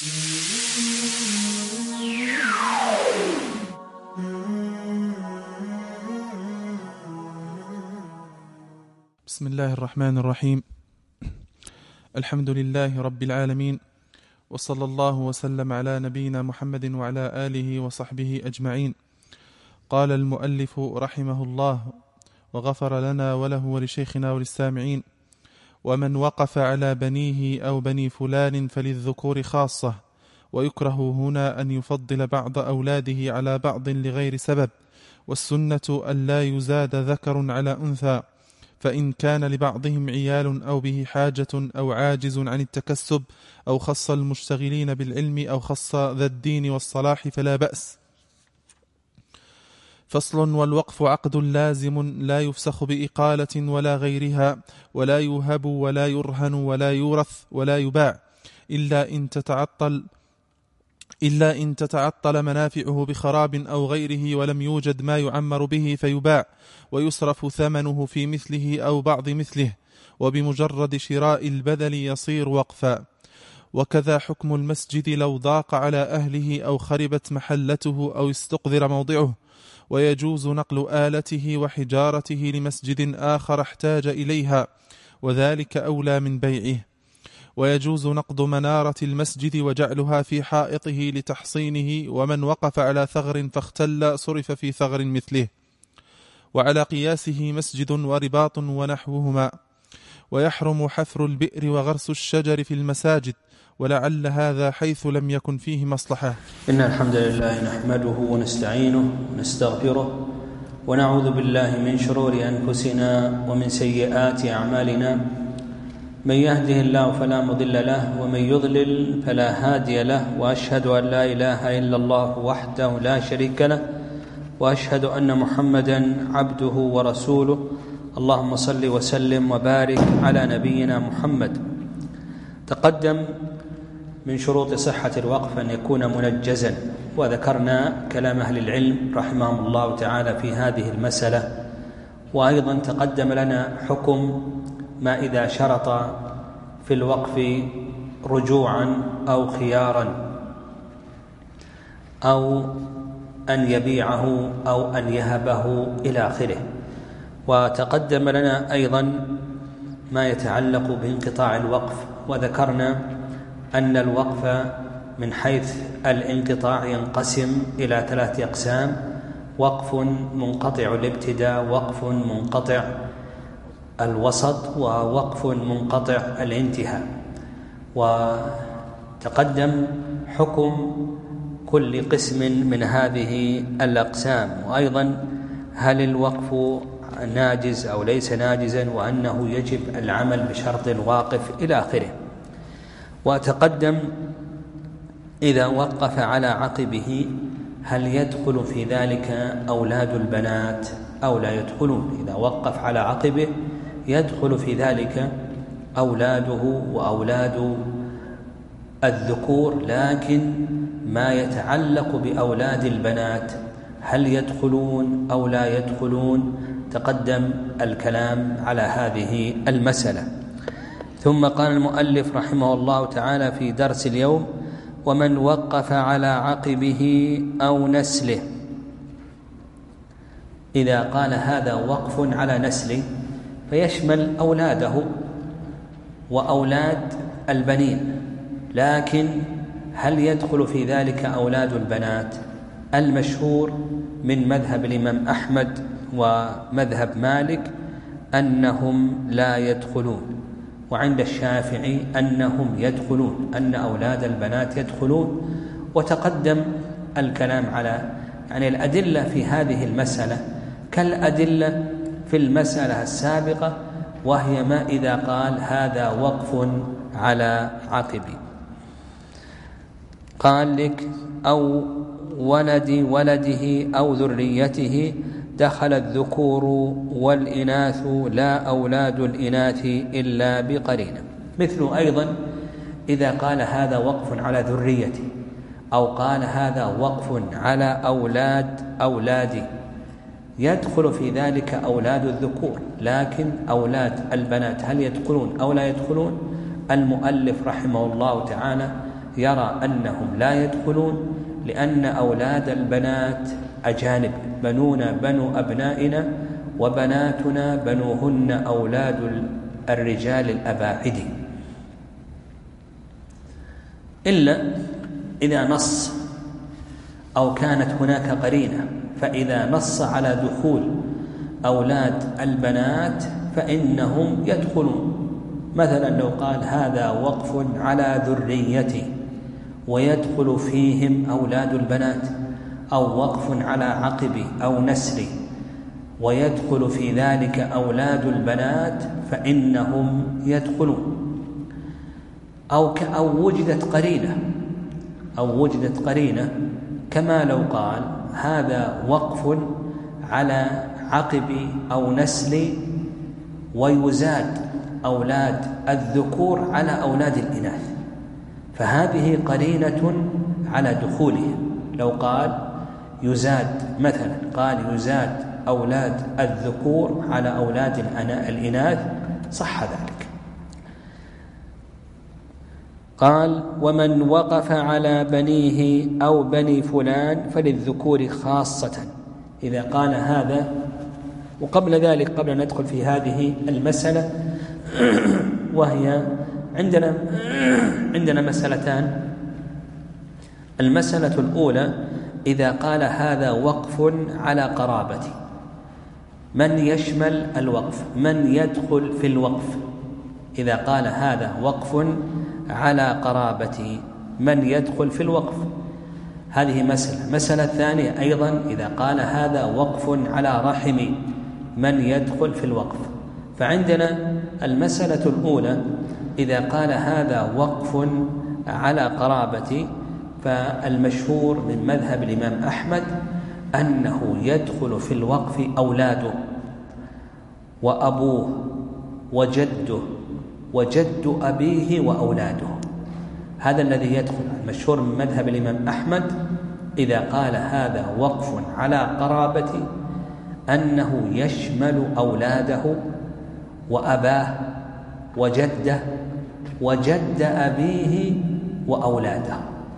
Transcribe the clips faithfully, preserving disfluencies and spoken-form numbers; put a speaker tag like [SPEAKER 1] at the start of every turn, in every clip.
[SPEAKER 1] بسم الله الرحمن الرحيم. الحمد لله رب العالمين، وصلى الله وسلم على نبينا محمد وعلى آله وصحبه أجمعين. قال المؤلف رحمه الله وغفر لنا وله ولشيخنا وللسامعين: ومن وقف على بنيه أو بني فلان فللذكور خاصة، ويكره هنا أن يفضل بعض أولاده على بعض لغير سبب، والسنة أن لا يزاد ذكر على أنثى، فإن كان لبعضهم عيال أو به حاجة أو عاجز عن التكسب أو خص المشتغلين بالعلم أو خص ذا الدين والصلاح فلا بأس. فصل: والوقف عقد لازم لا يفسخ بإقالة ولا غيرها، ولا يهب ولا يرهن ولا يورث ولا يباع، إلا إن تتعطل إلا إن تتعطل منافعه بخراب أو غيره ولم يوجد ما يعمر به فيباع، ويصرف ثمنه في مثله أو بعض مثله، وبمجرد شراء البذل يصير وقفا. وكذا حكم المسجد لو ضاق على أهله أو خربت محلته أو استقذر موضعه، ويجوز نقل آلته وحجارته لمسجد آخر احتاج إليها، وذلك أولى من بيعه. ويجوز نقض منارة المسجد وجعلها في حائطه لتحصينه، ومن وقف على ثغر فاختل صرف في ثغر مثله، وعلى قياسه مسجد ورباط ونحوهما. ويحرم حفر البئر وغرس الشجر في المساجد، ولعل هذا حيث لم يكن فيه مصلحة.
[SPEAKER 2] إن الحمد لله نحمده ونستعينه ونستغفره، ونعوذ بالله من شرور أنفسنا ومن سيئات أعمالنا. من يهده الله فلا مضل له، ومن يضلل فلا هادي له، وأشهد أن لا إله إلا الله وحده لا شريك له، وأشهد أن محمدا عبده ورسوله. اللهم صل وسلم وبارك على نبينا محمد. تقدم من شروط صحة الوقف أن يكون منجزا، وذكرنا كلام أهل العلم رحمهم الله تعالى في هذه المسألة. وأيضا تقدم لنا حكم ما إذا شرط في الوقف رجوعا أو خيارا أو أن يبيعه أو أن يهبه إلى آخره. وتقدم لنا أيضا ما يتعلق بانقطاع الوقف، وذكرنا أن الوقف من حيث الانقطاع ينقسم إلى ثلاثة أقسام: وقف منقطع الابتداء، وقف منقطع الوسط، ووقف منقطع الانتهاء. وتقدم حكم كل قسم من هذه الأقسام، وأيضا هل الوقف ناجز أو ليس ناجزا، وأنه يجب العمل بشرط الواقف إلى آخره. وتقدم إذا وقف على عقبه هل يدخل في ذلك أولاد البنات أو لا يدخلون. إذا وقف على عقبه يدخل في ذلك أولاده وأولاد الذكور، لكن ما يتعلق بأولاد البنات هل يدخلون أو لا يدخلون تقدم الكلام على هذه المسألة. ثم قال المؤلف رحمه الله تعالى في درس اليوم: ومن وقف على عقبه أو نسله. إذا قال هذا وقف على نسله فيشمل أولاده وأولاد البنين، لكن هل يدخل في ذلك أولاد البنات؟ المشهور من مذهب الإمام أحمد ومذهب مالك أنهم لا يدخلون، وعند الشافعي أنهم يدخلون، أن أولاد البنات يدخلون. وتقدم الكلام على يعني الأدلة في هذه المسألة كالأدلة في المسألة السابقة، وهي ما إذا قال هذا وقف على عقبي. قال لك: أو ولد ولده أو ذريته دخل الذكور والإناث لا أولاد الإناث إلا بقرينة. مثل أيضا إذا قال هذا وقف على ذريتي، أو قال هذا وقف على أولاد أولادي، يدخل في ذلك أولاد الذكور، لكن أولاد البنات هل يدخلون أو لا يدخلون؟ المؤلف رحمه الله تعالى يرى أنهم لا يدخلون لأن أولاد البنات أجانب، بنونا بنو أبنائنا وبناتنا بنوهن أولاد الرجال الأباعد، إلا إذا نص أو كانت هناك قرينة. فإذا نص على دخول أولاد البنات فإنهم يدخلون. مثلا لو قال هذا وقف على ذريتي ويدخل فيهم أولاد البنات، أو وقف على عقبي أو نسلي ويدخل في ذلك أولاد البنات فإنهم يدخلون. أو أو وجدت قرينة أو وجدت قرينة كما لو قال هذا وقف على عقبي أو نسلي ويزاد أولاد الذكور على أولاد الإناث، فهذه قرينة على دخولهم. لو قال يزاد، مثلا قال يزاد أولاد الذكور على أولاد الإناث صح ذلك. قال ومن وقف على بنيه أو بني فلان فللذكور خاصة. إذا قال هذا، وقبل ذلك قبل أن ندخل في هذه المسألة وهي عندنا عندنا مسألتان. المسألة الأولى إذا قال هذا وقف على قرابتي، من يشمل الوقف؟ من يدخل في الوقف؟ إذا قال هذا وقف على قرابتي من يدخل في الوقف؟ هذه مسألة. مسألة ثانية أيضا إذا قال هذا وقف على رحمي من يدخل في الوقف؟ فعندنا المسألة الأولى إذا قال هذا وقف على قرابتي، فالمشهور من مذهب الإمام أحمد أنه يدخل في الوقف أولاده وأبوه وجده وجد أبيه وأولاده. هذا الذي يدخل. المشهور من مذهب الإمام أحمد إذا قال هذا وقف على قرابتي أنه يشمل أولاده وأباه وجده وجد أبيه وأولاده.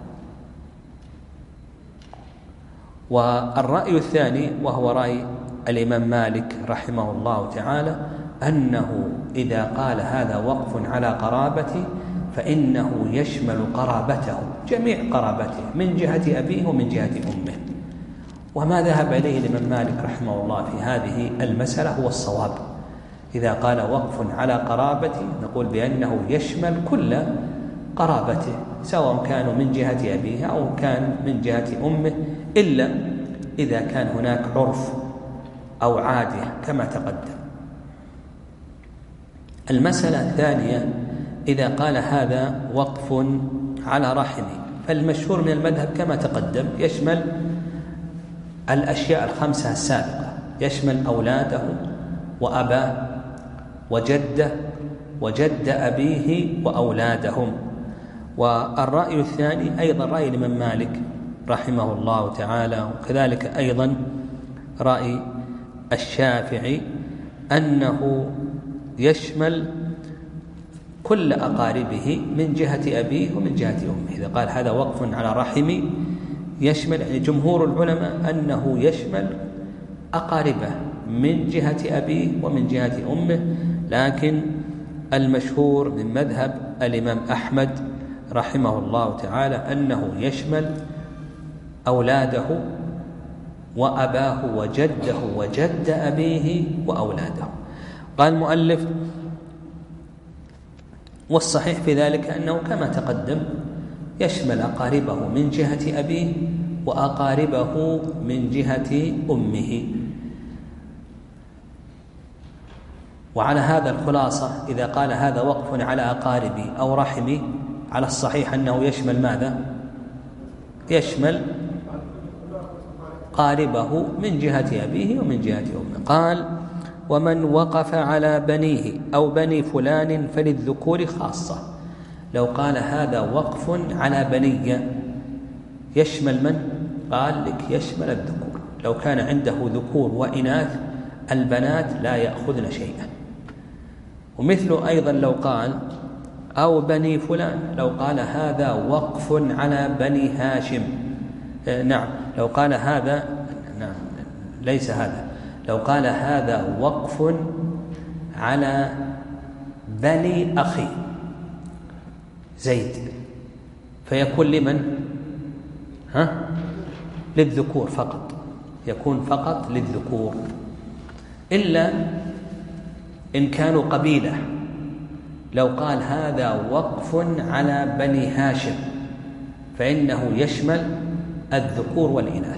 [SPEAKER 2] والرأي الثاني وهو رأي الإمام مالك رحمه الله تعالى أنه إذا قال هذا وقف على قرابتي فإنه يشمل قرابته، جميع قرابته من جهة أبيه ومن جهة أمه. وما ذهب إليه الإمام مالك رحمه الله في هذه المسألة هو الصواب. إذا قال وقف على قرابتي نقول بأنه يشمل كل قرابته سواء كانوا من جهة أبيه أو كان من جهة أمه، إلا إذا كان هناك عرف أو عادة كما تقدم. المسألة الثانية إذا قال هذا وقف على رحمي، فالمشهور من المذهب كما تقدم يشمل الأشياء الخمسة السابقة، يشمل أولاده وأباه وجده وجد أبيه وأولادهم. والرأي الثاني أيضا رأي الإمام مالك رحمه الله تعالى، وكذلك أيضا رأي الشافعي أنه يشمل كل أقاربه من جهة أبيه ومن جهة أمه. إذا قال هذا وقف على رحمي يشمل، يعني جمهور العلماء أنه يشمل أقاربه من جهة أبيه ومن جهة أمه، لكن المشهور من مذهب الإمام أحمد رحمه الله تعالى أنه يشمل أولاده وأباه وجده وجد أبيه وأولاده. قال المؤلف والصحيح في ذلك أنه كما تقدم يشمل أقاربه من جهة أبيه وأقاربه من جهة أمه. وعلى هذا الخلاصة إذا قال هذا وقف على أقاربي أو رحمي، على الصحيح أنه يشمل ماذا؟ يشمل قاربه من جهة أبيه ومن جهة أمه. قال ومن وقف على بنيه أو بني فلان فللذكور خاصة. لو قال هذا وقف على بني يشمل من؟ قال لك يشمل الذكور. لو كان عنده ذكور وإناث البنات لا يأخذن شيئا. ومثل أيضا لو قال أو بني فلان. لو قال هذا وقف على بني هاشم، نعم لو قال هذا، نعم ليس هذا، لو قال هذا وقف على بني أخي زيد، فيكون لمن؟ ها؟ للذكور فقط، يكون فقط للذكور، إلا إن كانوا قبيلة. لو قال هذا وقف على بني هاشم فإنه يشمل الذكور والإناث.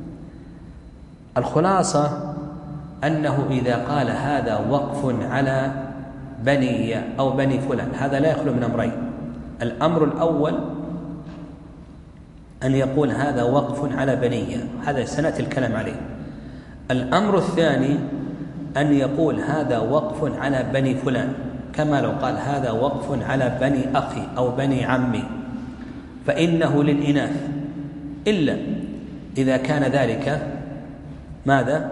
[SPEAKER 2] الخلاصة أنه إذا قال هذا وقف على بني أو بني فلان، هذا لا يخلو من أمرين. الأمر الأول أن يقول هذا وقف على بنية، هذا سنأتي الكلام عليه. الأمر الثاني أن يقول هذا وقف على بني فلان، كما لو قال هذا وقف على بني أخي أو بني عمي، فإنه للإناث، إلا إذا كان ذلك ماذا؟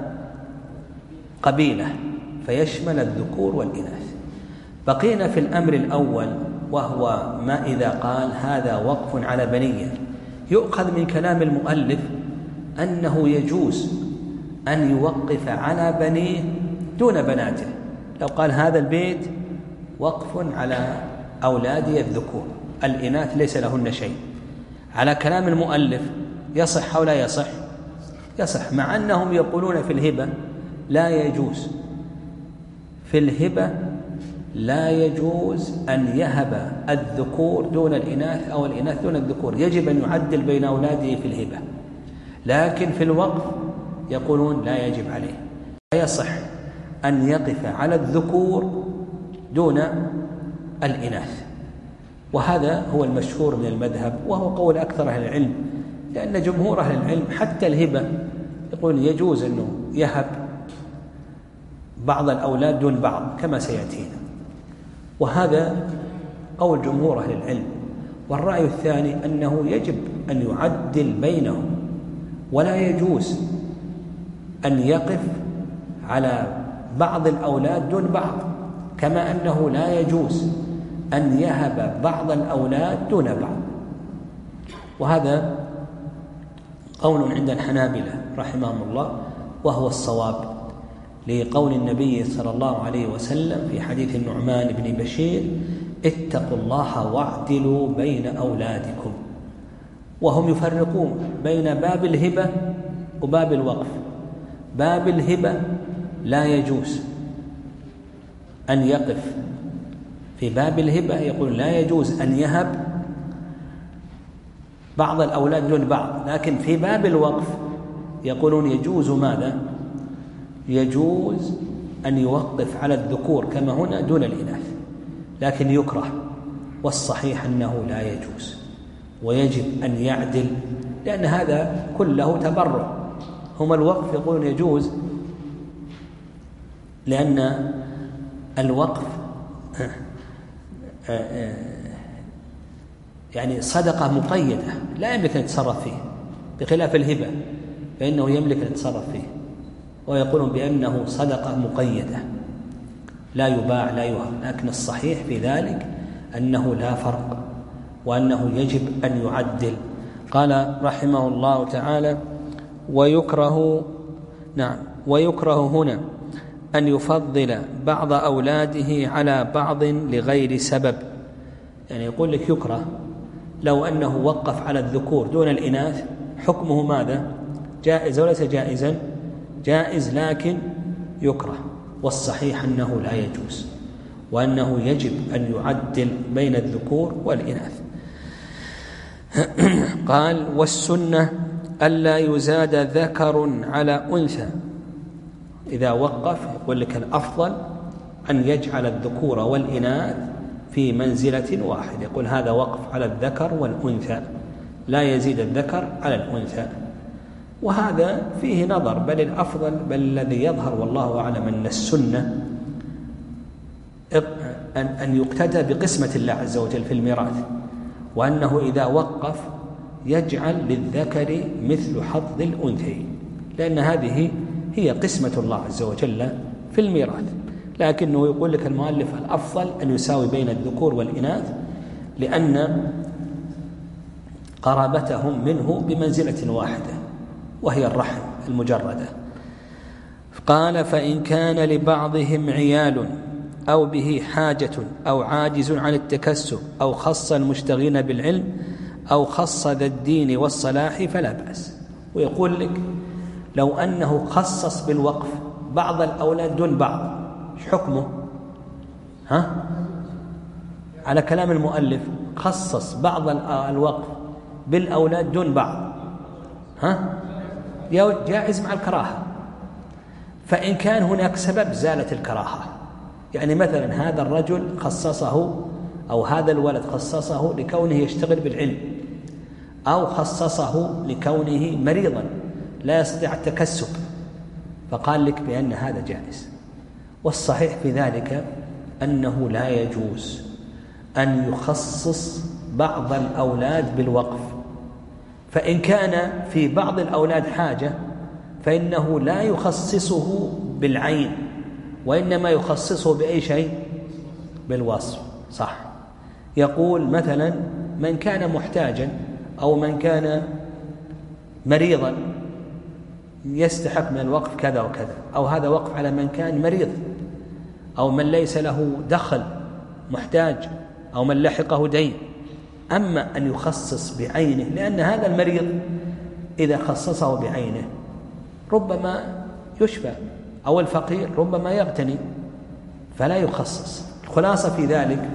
[SPEAKER 2] قبيلة، فيشمل الذكور والإناث. بقينا في الأمر الأول، وهو ما إذا قال هذا وقف على بنية. يؤخذ من كلام المؤلف أنه يجوز أن يوقف على بنيه دون بناته. لو قال هذا البيت وقف على أولادي الذكور، الإناث ليس لهن شيء، على كلام المؤلف يصح أو لا يصح؟ يصح، مع أنهم يقولون في الهبة لا يجوز، في الهبة لا يجوز أن يهب الذكور دون الإناث أو الإناث دون الذكور، يجب أن يعدل بين أولاده في الهبة. لكن في الوقف يقولون لا يجب عليه، لا يصح أن يقف على الذكور دون الإناث. وهذا هو المشهور من المذهب، وهو قول أكثر أهل العلم، لأن جمهور أهل العلم حتى الهبة يقول يجوز أنه يهب بعض الأولاد دون بعض كما سيأتينا، وهذا قول جمهور أهل العلم. والرأي الثاني أنه يجب أن يعدل بينهم، ولا يجوز أن يقف على بعض الأولاد دون بعض، كما أنه لا يجوز أن يهب بعض الأولاد دون بعض. وهذا قول عند الحنابلة رحمهم الله، وهو الصواب، لقول النبي صلى الله عليه وسلم في حديث النعمان بن بشير: اتقوا الله واعدلوا بين أولادكم. وهم يفرقون بين باب الهبة وباب الوقف. باب الهبة لا يجوز أن يقف، في باب الهبة يقول لا يجوز أن يهب بعض الأولاد دون بعض، لكن في باب الوقف يقولون يجوز ماذا؟ يجوز أن يوقف على الذكور كما هنا دون الإناث، لكن يكره، والصحيح أنه لا يجوز، ويجب أن يعدل، لأن هذا كله تبرع. هم الوقف يقولون يجوز لأن الوقف يعني صدقة مقيدة لا يملك أن يتصرف فيه، بخلاف الهبة فإنه يملك أن يتصرف فيه، ويقولون بأنه صدقة مقيدة لا يباع لا يهب. لكن الصحيح في ذلك أنه لا فرق، وأنه يجب أن يعدل. قال رحمه الله تعالى: ويكره نعم ويكره هنا أن يفضل بعض أولاده على بعض لغير سبب. يعني يقول لك يكره لو أنه وقف على الذكور دون الإناث، حكمه ماذا؟ جائز وليس جائزا؟ جائز، لكن يكره، والصحيح أنه لا يجوز، وأنه يجب أن يعدل بين الذكور والإناث. قال: والسنة ألا يزاد ذكر على أنثى. إذا وقف يقول لك الأفضل أن يجعل الذكور والإناث في منزلة واحدة، يقول هذا وقف على الذكر والأنثى، لا يزيد الذكر على الأنثى. وهذا فيه نظر، بل الأفضل بل الذي يظهر والله أعلم أن السنة أن يقتدى بقسمة الله عز وجل في الميراث، وأنه إذا وقف يجعل للذكر مثل حظ الأنثيين، لأن هذه هي قسمة الله عز وجل في الميراث. لكنه يقول لك المؤلف الأفضل أن يساوي بين الذكور والإناث، لأن قرابتهم منه بمنزلة واحدة وهي الرحم المجردة. قال: فإن كان لبعضهم عيال أو به حاجة أو عاجز عن التكسب أو خص المشتغلين بالعلم أو خص ذا الدين والصلاح فلا بأس. ويقول لك لو أنه خصص بالوقف بعض الأولاد دون بعض، ايش حكمه؟ ها؟ على كلام المؤلف خصص بعض الوقف بالأولاد دون بعض، ها؟ جائز مع الكراهة. فإن كان هناك سبب زالت الكراهة، يعني مثلا هذا الرجل خصصه أو هذا الولد خصصه لكونه يشتغل بالعلم، أو خصصه لكونه مريضا لا يستطيع التكسب، فقال لك بأن هذا جائز. والصحيح في ذلك أنه لا يجوز أن يخصص بعض الأولاد بالوقف. فإن كان في بعض الأولاد حاجة فإنه لا يخصصه بالعين، وإنما يخصصه بأي شيء؟ بالوصف. صح. يقول مثلا من كان محتاجا أو من كان مريضا يستحق من الوقف كذا وكذا، أو هذا وقف على من كان مريض، أو من ليس له دخل محتاج، أو من لحقه دين. أما أن يخصص بعينه، لأن هذا المريض إذا خصصه بعينه ربما يشفى، أو الفقير ربما يغتني، فلا يخصص. الخلاصة في ذلك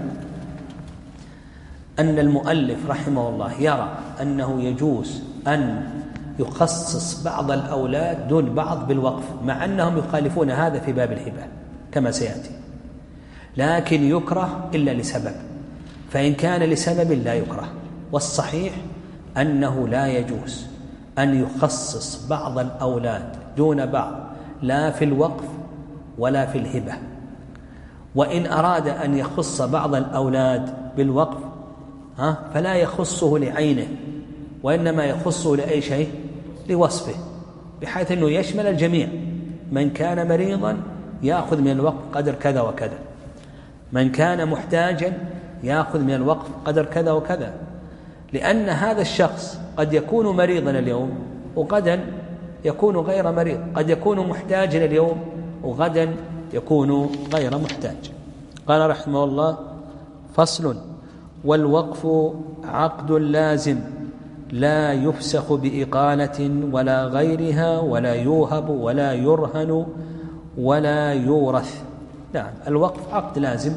[SPEAKER 2] أن المؤلف رحمه الله يرى أنه يجوز أن يخصص بعض الأولاد دون بعض بالوقف، مع أنهم يخالفون هذا في باب الهبة كما سيأتي، لكن يكره إلا لسبب. فإن كان لسبب لا يكره. والصحيح أنه لا يجوز أن يخصص بعض الأولاد دون بعض، لا في الوقف ولا في الهبة. وإن أراد أن يخص بعض الأولاد بالوقف ها فلا يخصه لعينه، وإنما يخصه لأي شيء؟ لوصفه، بحيث أنه يشمل الجميع. من كان مريضا يأخذ من الوقف قدر كذا وكذا، من كان محتاجا يأخذ من الوقف قدر كذا وكذا، لأن هذا الشخص قد يكون مريضا اليوم وغدا يكون غير مريض، قد يكون محتاجا اليوم وغدا يكون غير محتاج. قال رحمه الله: فصل: والوقف عقد لازم لا يفسخ بإقالة ولا غيرها، ولا يوهب ولا يرهن ولا يورث. نعم، الوقف عقد لازم،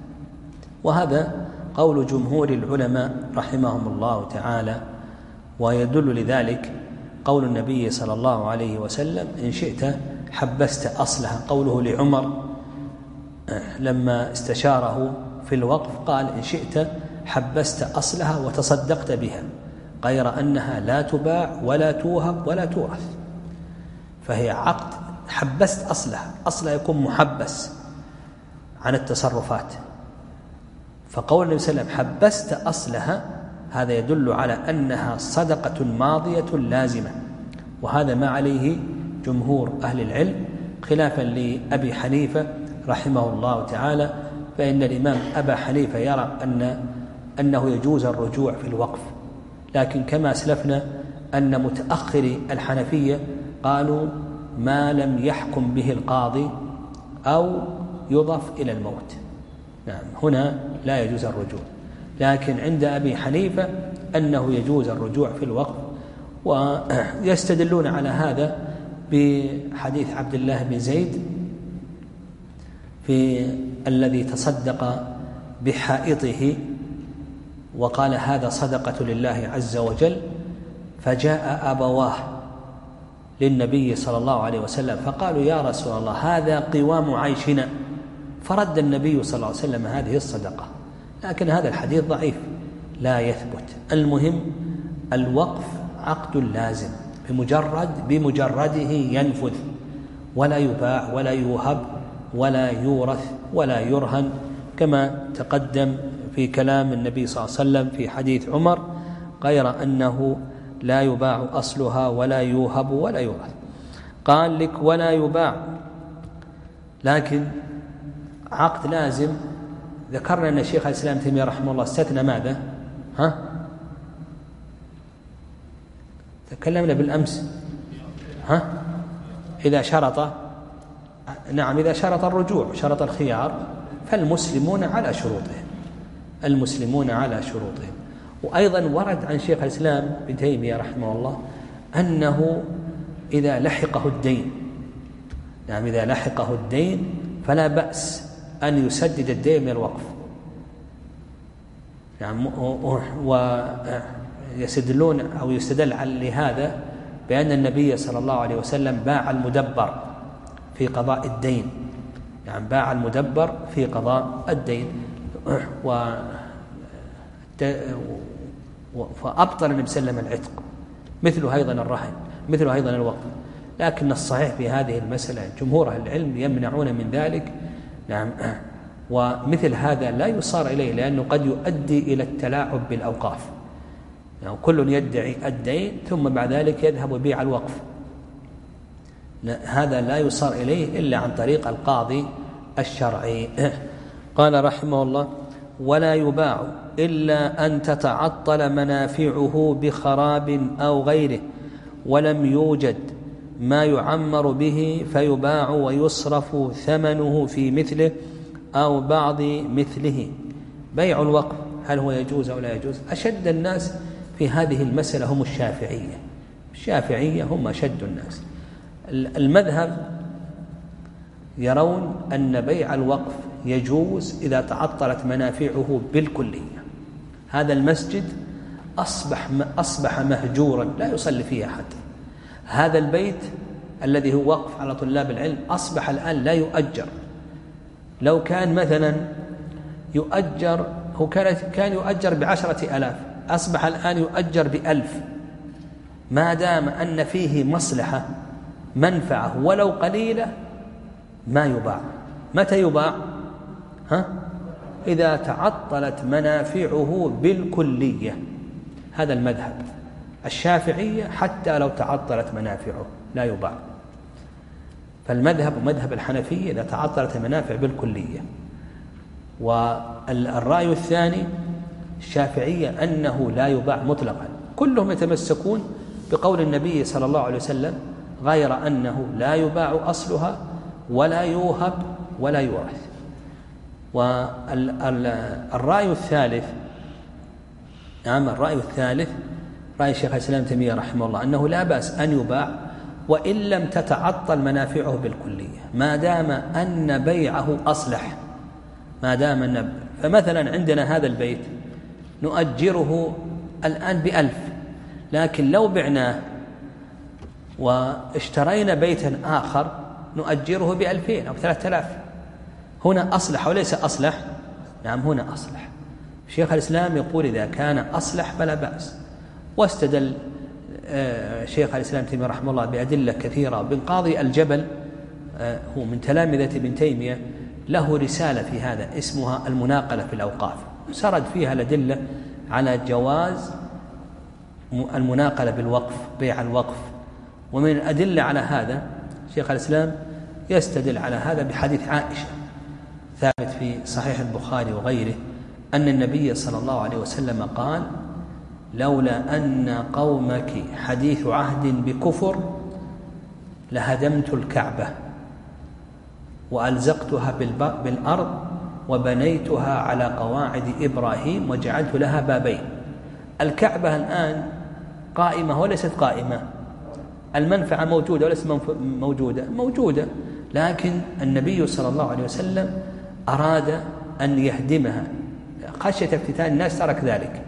[SPEAKER 2] وهذا قول جمهور العلماء رحمهم الله تعالى. ويدل لذلك قول النبي صلى الله عليه وسلم: إن شئت حبست أصلها. قوله لعمر لما استشاره في الوقف قال: إن شئت حبست أصلها وتصدقت بها، غير أنها لا تباع ولا توهب ولا تورث. فهي عقد حبست أصلها، أصلها يكون محبس عن التصرفات. فقول النبي صلى الله عليه وسلم حبست أصلها، هذا يدل على أنها صدقة ماضية لازمة، وهذا ما عليه جمهور أهل العلم، خلافا لأبي حنيفة رحمه الله تعالى. فإن الإمام أبا حنيفة يرى أن أنه يجوز الرجوع في الوقف، لكن كما أسلفنا أن متأخري الحنفية قالوا ما لم يحكم به القاضي أو يضف إلى الموت. نعم، هنا لا يجوز الرجوع، لكن عند أبي حنيفة أنه يجوز الرجوع في الوقف. ويستدلون على هذا بحديث عبد الله بن زيد في الذي تصدق بحائطه وقال: هذا صدقة لله عز وجل، فجاء أبواه للنبي صلى الله عليه وسلم فقالوا: يا رسول الله، هذا قوام عيشنا. فرد النبي صلى الله عليه وسلم هذه الصدقة. لكن هذا الحديث ضعيف لا يثبت. المهم الوقف عقد لازم، بمجرد بمجرده ينفذ، ولا يباع ولا يوهب ولا يورث ولا يرهن، كما تقدم في كلام النبي صلى الله عليه وسلم في حديث عمر، غير أنه لا يباع أصلها ولا يوهب ولا يورث. قال لك: ولا يباع، لكن عقد لازم ذكرنا أن الشيخ الإسلام ابن تيمية رحمه الله استثنى ماذا؟ ها؟ تكلمنا بالأمس. ها؟ إذا شرط، نعم، إذا شرط الرجوع، شرط الخيار، فالمسلمون على شروطهم، المسلمون على شروطهم. وأيضا ورد عن شيخ الإسلام ابن تيمية رحمه الله أنه إذا لحقه الدين، نعم، إذا لحقه الدين فلا بأس أن يسدد الدين من الوقف. يعني ويستدلون أو يستدل لهذا بأن النبي صلى الله عليه وسلم باع المدبر في قضاء الدين، يعني باع المدبر في قضاء الدين، و فأبطل النبي صلى الله عليه وسلم العتق، مثله أيضا الرهن، مثله أيضا الوقف. لكن الصحيح في هذه المسألة جمهور أهل العلم يمنعون من ذلك، نعم، ومثل هذا لا يصار إليه، لأنه قد يؤدي إلى التلاعب بالأوقاف. يعني كل يدعي الدين ثم بعد ذلك يذهب يبيع الوقف، هذا لا يصار إليه إلا عن طريق القاضي الشرعي. قال رحمه الله: ولا يباع إلا أن تتعطل منافعه بخراب أو غيره، ولم يوجد ما يعمر به فيباع ويصرف ثمنه في مثله أو بعض مثله. بيع الوقف هل هو يجوز أو لا يجوز؟ أشد الناس في هذه المسألة هم الشافعية، الشافعية هم أشد الناس. المذهب يرون أن بيع الوقف يجوز إذا تعطلت منافعه بالكلية. هذا المسجد أصبح أصبح مهجورا لا يصلي فيه أحد. هذا البيت الذي هو وقف على طلاب العلم أصبح الآن لا يؤجر. لو كان مثلا يؤجر، هو كان كان يؤجر بعشرة آلاف، أصبح الآن يؤجر بألف، ما دام أن فيه مصلحة منفعة ولو قليلة ما يباع. متى يباع؟ ها؟ إذا تعطلت منافعه بالكلية. هذا المذهب الشافعية، حتى لو تعطلت منافعه لا يباع. فالمذهب مذهب الحنفية إذا تعطلت المنافع بالكلية. والرأي الثاني الشافعية أنه لا يباع مطلقا. كلهم يتمسكون بقول النبي صلى الله عليه وسلم، غير أنه لا يباع أصلها ولا يوهب ولا يورث. والرأي الثالث، نعم، الرأي الثالث رأي شيخ الإسلام ابن تيمية رحمه الله أنه لا بأس أن يباع وإن لم تتعطل منافعه بالكلية، ما دام أن بيعه أصلح. ما دام أن فمثلا عندنا هذا البيت نؤجره الآن بألف، لكن لو بعناه واشترينا بيتا آخر نؤجره بألفين أو ثلاثة آلاف، هنا أصلح وليس أصلح؟ نعم، هنا أصلح. شيخ الإسلام يقول إذا كان أصلح فلا بأس. واستدل شيخ الإسلام ابن تيمية رحمه الله بأدلة كثيرة. بن قاضي الجبل هو من تلامذة ابن تيمية، له رسالة في هذا اسمها المناقلة في الأوقاف، سرد فيها الأدلة على جواز المناقلة بالوقف، بيع الوقف. ومن الأدلة على هذا شيخ الإسلام يستدل على هذا بحديث عائشة ثابت في صحيح البخاري وغيره، أن النبي صلى الله عليه وسلم قال: لولا أن قومك حديث عهد بكفر لهدمت الكعبة وألزقتها بالأرض وبنيتها على قواعد إبراهيم وجعلت لها بابين. الكعبة الآن قائمة وليست قائمة، المنفعة موجودة وليست موجودة موجودة، لكن النبي صلى الله عليه وسلم أراد أن يهدمها خشية افتتان الناس، ترك ذلك،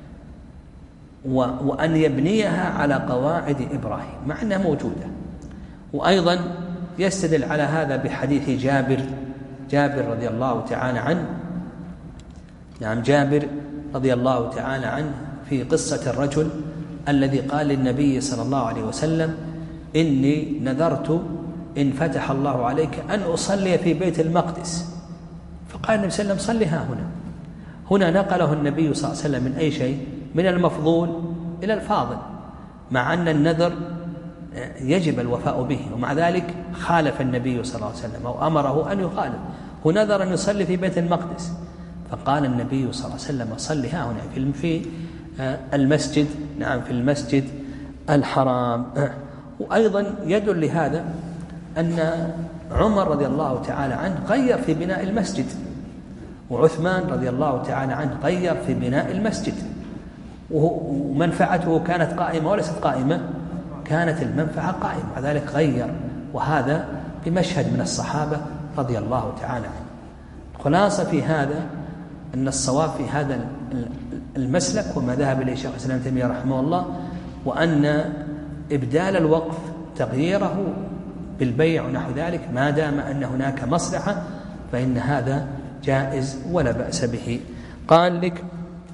[SPEAKER 2] وأن يبنيها على قواعد إبراهيم مع أنها موجودة. وأيضا يستدل على هذا بحديث جابر جابر رضي الله تعالى عنه، نعم، جابر رضي الله تعالى عنه في قصة الرجل الذي قال للنبي صلى الله عليه وسلم: إني نذرت إن فتح الله عليك أن أصلي في بيت المقدس. فقال النبي صلى الله عليه وسلم: صلي ها هنا. هنا نقله النبي صلى الله عليه وسلم من أي شيء؟ من المفضول إلى الفاضل، مع أن النذر يجب الوفاء به، ومع ذلك خالف النبي صلى الله عليه وسلم أو أمره أن يخالف. هو نذر أن يصلي في بيت المقدس، فقال النبي صلى الله عليه وسلم صلي ها هنا في المسجد، نعم في المسجد الحرام. وأيضا يدل لهذا أن عمر رضي الله تعالى عنه غير في بناء المسجد، وعثمان رضي الله تعالى عنه غير في بناء المسجد، ومنفعته كانت قائمة وليست قائمة، كانت المنفعة قائمة، وذلك غير، وهذا بمشهد من الصحابة رضي الله تعالى عنه. خلاصة في هذا أن الصواب في هذا المسلك وما ذهب إليه شيخ الإسلام ابن تيمية رحمه الله، وأن إبدال الوقف تغييره بالبيع ونحو ذلك ما دام أن هناك مصلحة فإن هذا جائز ولا بأس به. قال لك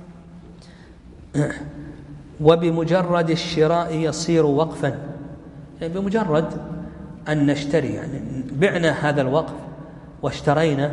[SPEAKER 2] وبمجرد الشراء يصير وقفا، يعني بمجرد أن نشتري، يعني بعنا هذا الوقف واشترينا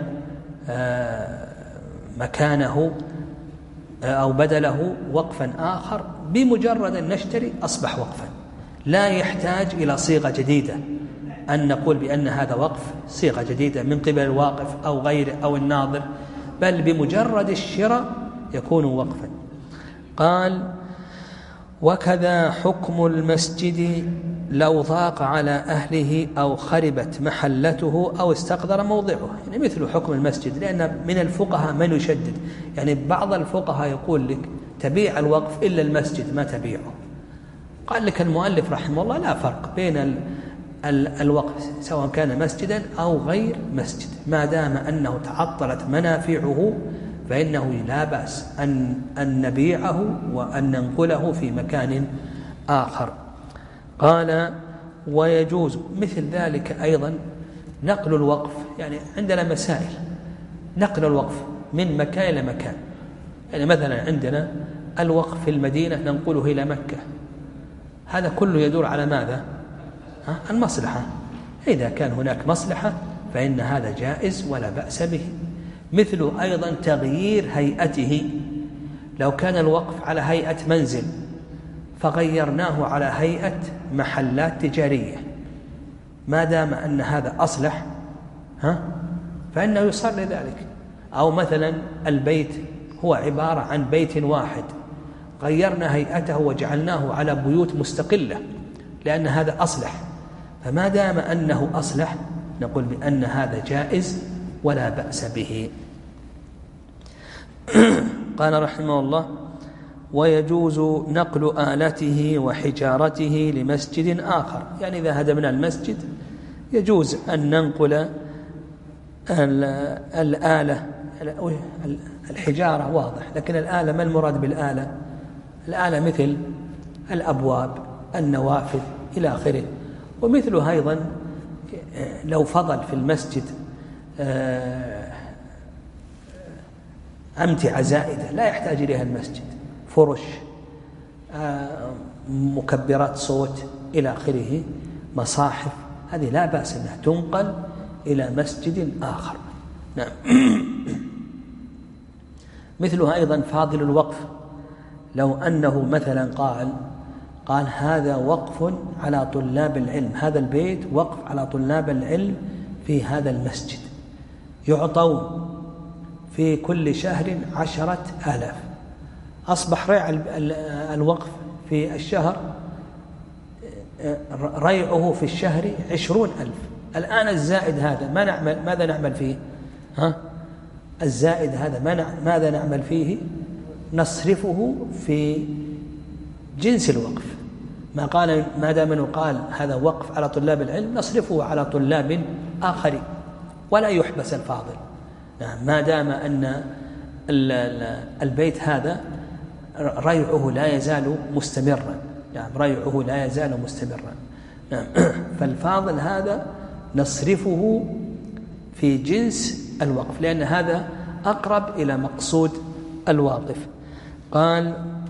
[SPEAKER 2] مكانه أو بدله وقفا آخر، بمجرد أن نشتري أصبح وقفا، لا يحتاج إلى صيغة جديدة أن نقول بأن هذا وقف صيغة جديدة من قبل الواقف أو غيره أو الناظر، بل بمجرد الشراء يكون وقفا. قال وكذا حكم المسجد لو ضاق على أهله أو خربت محلته أو استقدر موضعه، يعني مثل حكم المسجد، لأن من الفقهاء من يشدد، يعني بعض الفقهاء يقول لك تبيع الوقف إلا المسجد ما تبيعه. قال لك المؤلف رحمه الله لا فرق بين ال ال الوقف سواء كان مسجدا أو غير مسجد، ما دام أنه تعطلت منافعه فإنه لا بأس أن, أن نبيعه وأن ننقله في مكان آخر. قال ويجوز مثل ذلك أيضا نقل الوقف، يعني عندنا مسائل نقل الوقف من مكان إلى مكان، يعني مثلا عندنا الوقف في المدينة ننقله إلى مكة، هذا كله يدور على ماذا؟ ها؟ المصلحة، إذا كان هناك مصلحة فإن هذا جائز ولا بأس به. مثل أيضا تغيير هيئته، لو كان الوقف على هيئة منزل فغيرناه على هيئة محلات تجارية، ما دام أن هذا أصلح ها فإنه يصار لذلك. أو مثلا البيت هو عبارة عن بيت واحد غيرنا هيئته وجعلناه على بيوت مستقلة لأن هذا أصلح، فما دام أنه أصلح نقول بأن هذا جائز ولا بأس به. قال رحمه الله ويجوز نقل آلته وحجارته لمسجد آخر، يعني إذا هدمنا المسجد يجوز أن ننقل الآلة، الحجارة واضح، لكن الآلة ما المراد بالآلة؟ الآلة مثل الأبواب النوافذ إلى آخره. ومثله أيضا لو فضل في المسجد أمتعة زائدة لا يحتاج إليها المسجد، فرش مكبرات صوت إلى آخره، مصاحف، هذه لا بأس أنها تنقل إلى مسجد آخر. نعم. مثلها أيضا فاضل الوقف، لو أنه مثلا قال قال هذا وقف على طلاب العلم، هذا البيت وقف على طلاب العلم في هذا المسجد، يعطون في كل شهر عشرة آلاف، أصبح ريع الوقف في الشهر ريعه في الشهر عشرون ألف. الآن الزائد هذا ما نعمل ماذا نعمل فيه؟ ها؟ الزائد هذا ما ماذا نعمل فيه؟ نصرفه في جنس الوقف، ما قال ما دام انه قال هذا وقف على طلاب العلم نصرفه على طلاب آخرين ولا يحبس الفاضل. نعم، ما دام أن البيت هذا ريعه لا يزال مستمرا، نعم ريعه لا يزال مستمرا، نعم. فالفاضل هذا نصرفه في جنس الوقف لأن هذا أقرب إلى مقصود الواقف. قال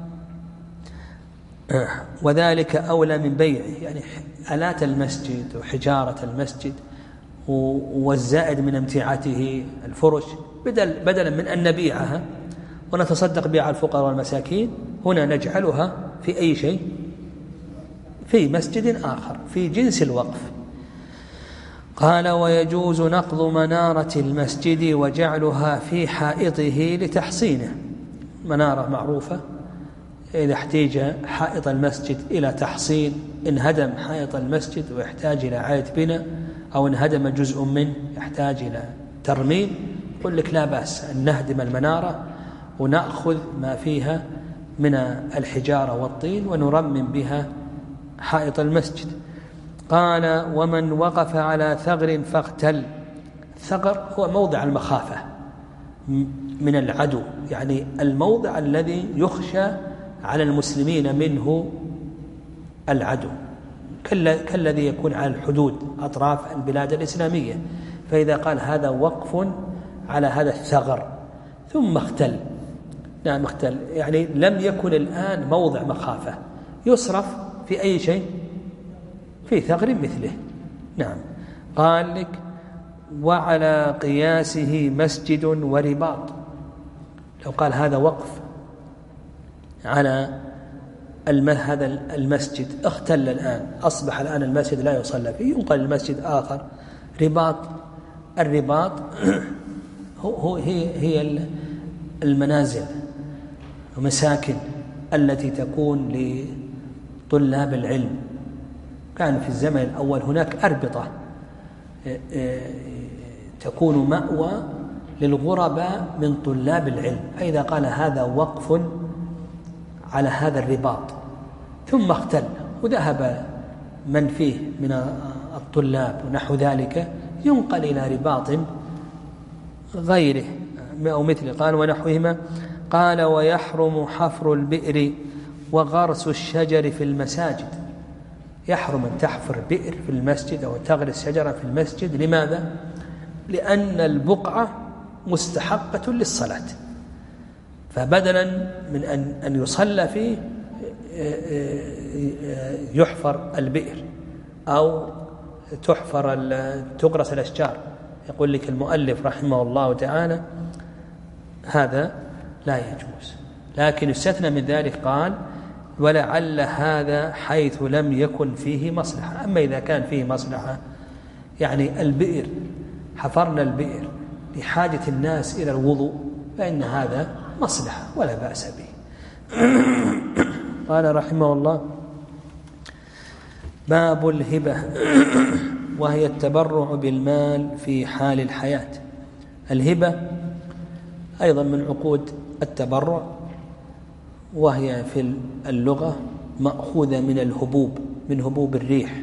[SPEAKER 2] وذلك أولى من بيعه، يعني آلات المسجد وحجارة المسجد والزائد من امتعته الفرش بدل بدلا من أن نبيعها ونتصدق بها على الفقراء والمساكين، هنا نجعلها في أي شيء في مسجد آخر في جنس الوقف. قال ويجوز نقض منارة المسجد وجعلها في حائطه لتحصينه. منارة معروفة، إذا احتاج حائط المسجد إلى تحصين، انهدم حائط المسجد ويحتاج إلى إعادة بناء، أو انهدم جزء منه يحتاج إلى ترميم، يقول لك لا بأس أن نهدم المنارة ونأخذ ما فيها من الحجارة والطين ونرمم بها حائط المسجد. قال ومن وقف على ثغر فاغتل. الثغر هو موضع المخافة من العدو، يعني الموضع الذي يخشى على المسلمين منه العدو، كالذي يكون على الحدود أطراف البلاد الإسلامية. فإذا قال هذا وقف على هذا الثغر ثم اختل، نعم اختل، يعني لم يكن الآن موضع مخافة، يصرف في أي شيء، في ثغر مثله. نعم. قال لك وعلى قياسه مسجد ورباط. لو قال هذا وقف على هذا المسجد اختل الآن، أصبح الآن المسجد لا يصلى فيه، ينقل المسجد آخر. رباط، الرباط هو هي هي المنازل ومساكن التي تكون لطلاب العلم. كان في الزمن الأول هناك أربطة تكون مأوى للغرباء من طلاب العلم. فإذا قال هذا وقف على هذا الرباط ثم اختل وذهب من فيه من الطلاب ونحو ذلك، ينقل إلى رباط غيره أو مثله. قال ونحوهما. قال ويحرم حفر البئر وغرس الشجر في المساجد. يحرم أن تحفر بئر في المسجد أو تغرس شجرة في المسجد. لماذا؟ لأن البقعة مستحقة للصلاة، فبدلا من أن أن يصلى فيه يحفر البئر أو تحفر تغرس الأشجار. يقول لك المؤلف رحمه الله تعالى هذا لا يجوز، لكن استثنى من ذلك قال ولعل هذا حيث لم يكن فيه مصلحة. أما إذا كان فيه مصلحة، يعني البئر حفرنا البئر لحاجة الناس إلى الوضوء، فإن هذا مصلحة ولا بأس به. قال رحمه الله باب الهبة، وهي التبرع بالمال في حال الحياة. الهبة أيضا من عقود التبرع، وهي في اللغة مأخوذة من الهبوب، من هبوب الريح،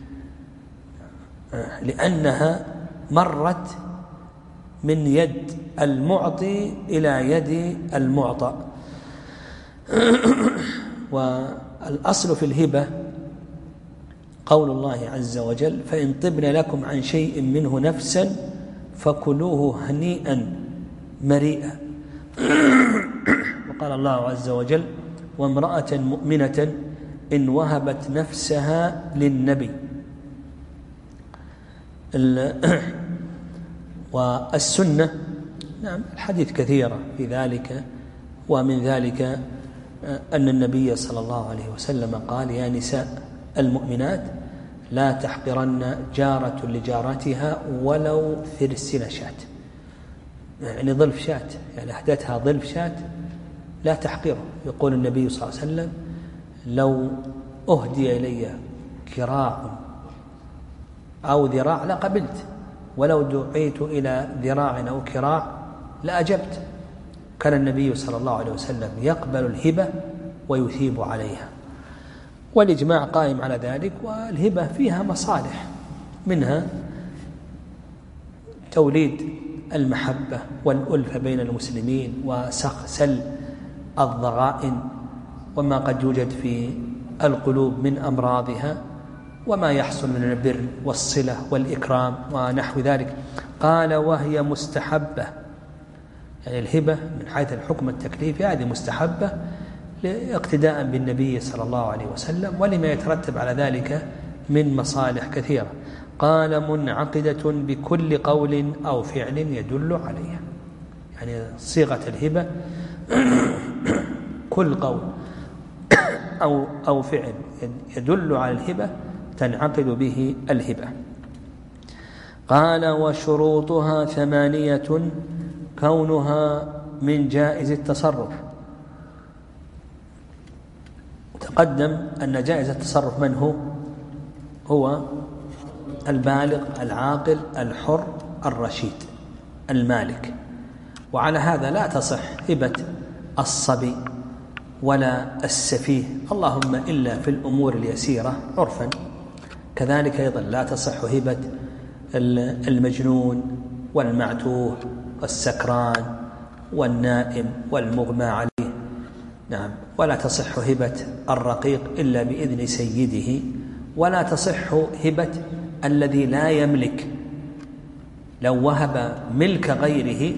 [SPEAKER 2] لأنها مرت من يد المعطي إلى يد المعطى. والأصل في الهبة قول الله عز وجل فإن طبن لكم عن شيء منه نفسا فكلوه هنيئا مريئا. وقال الله عز وجل وامرأة مؤمنة إن وهبت نفسها للنبي. والسنة نعم الحديث كثيرة في ذلك، ومن ذلك أن النبي صلى الله عليه وسلم قال يا نساء المؤمنات لا تحقرن جارة لجارتها ولو ثرسل شاة، يعني ظلف شاة، يعني أهدتها ظلف شاة لا تحقره. يقول النبي صلى الله عليه وسلم لو أهدي إلي كراع أو ذراع لقبلت، ولو دعيت إلى ذراع أو كراع لأجبت. كان النبي صلى الله عليه وسلم يقبل الهبة ويثيب عليها، والإجماع قائم على ذلك. والهبة فيها مصالح، منها توليد المحبة والألفة بين المسلمين وسل الضغائن وما قد يوجد في القلوب من أمراضها، وما يحصل من البر والصلة والإكرام ونحو ذلك. قال وهي مستحبة، يعني الهبة من حيث الحكم التكليفي هذه مستحبة اقتداء بالنبي صلى الله عليه وسلم، ولما يترتب على ذلك من مصالح كثيرة. قال منعقدة بكل قول أو فعل يدل عليها، يعني صيغة الهبة كل قول أو أو فعل يدل على الهبة تنعقد به الهبة. قال وشروطها ثمانية كونها من جائز التصرف. تقدم أن جائز التصرف من هو؟ هو البالغ العاقل الحر الرشيد المالك. وعلى هذا لا تصح هبة الصبي ولا السفيه، اللهم إلا في الأمور اليسيرة عرفا. كذلك أيضا لا تصح هبة المجنون والمعتوه والسكران والنائم والمغمى عليه، نعم. ولا تصح هبة الرقيق إلا بإذن سيده، ولا تصح هبة الذي لا يملك. لو وهب ملك غيره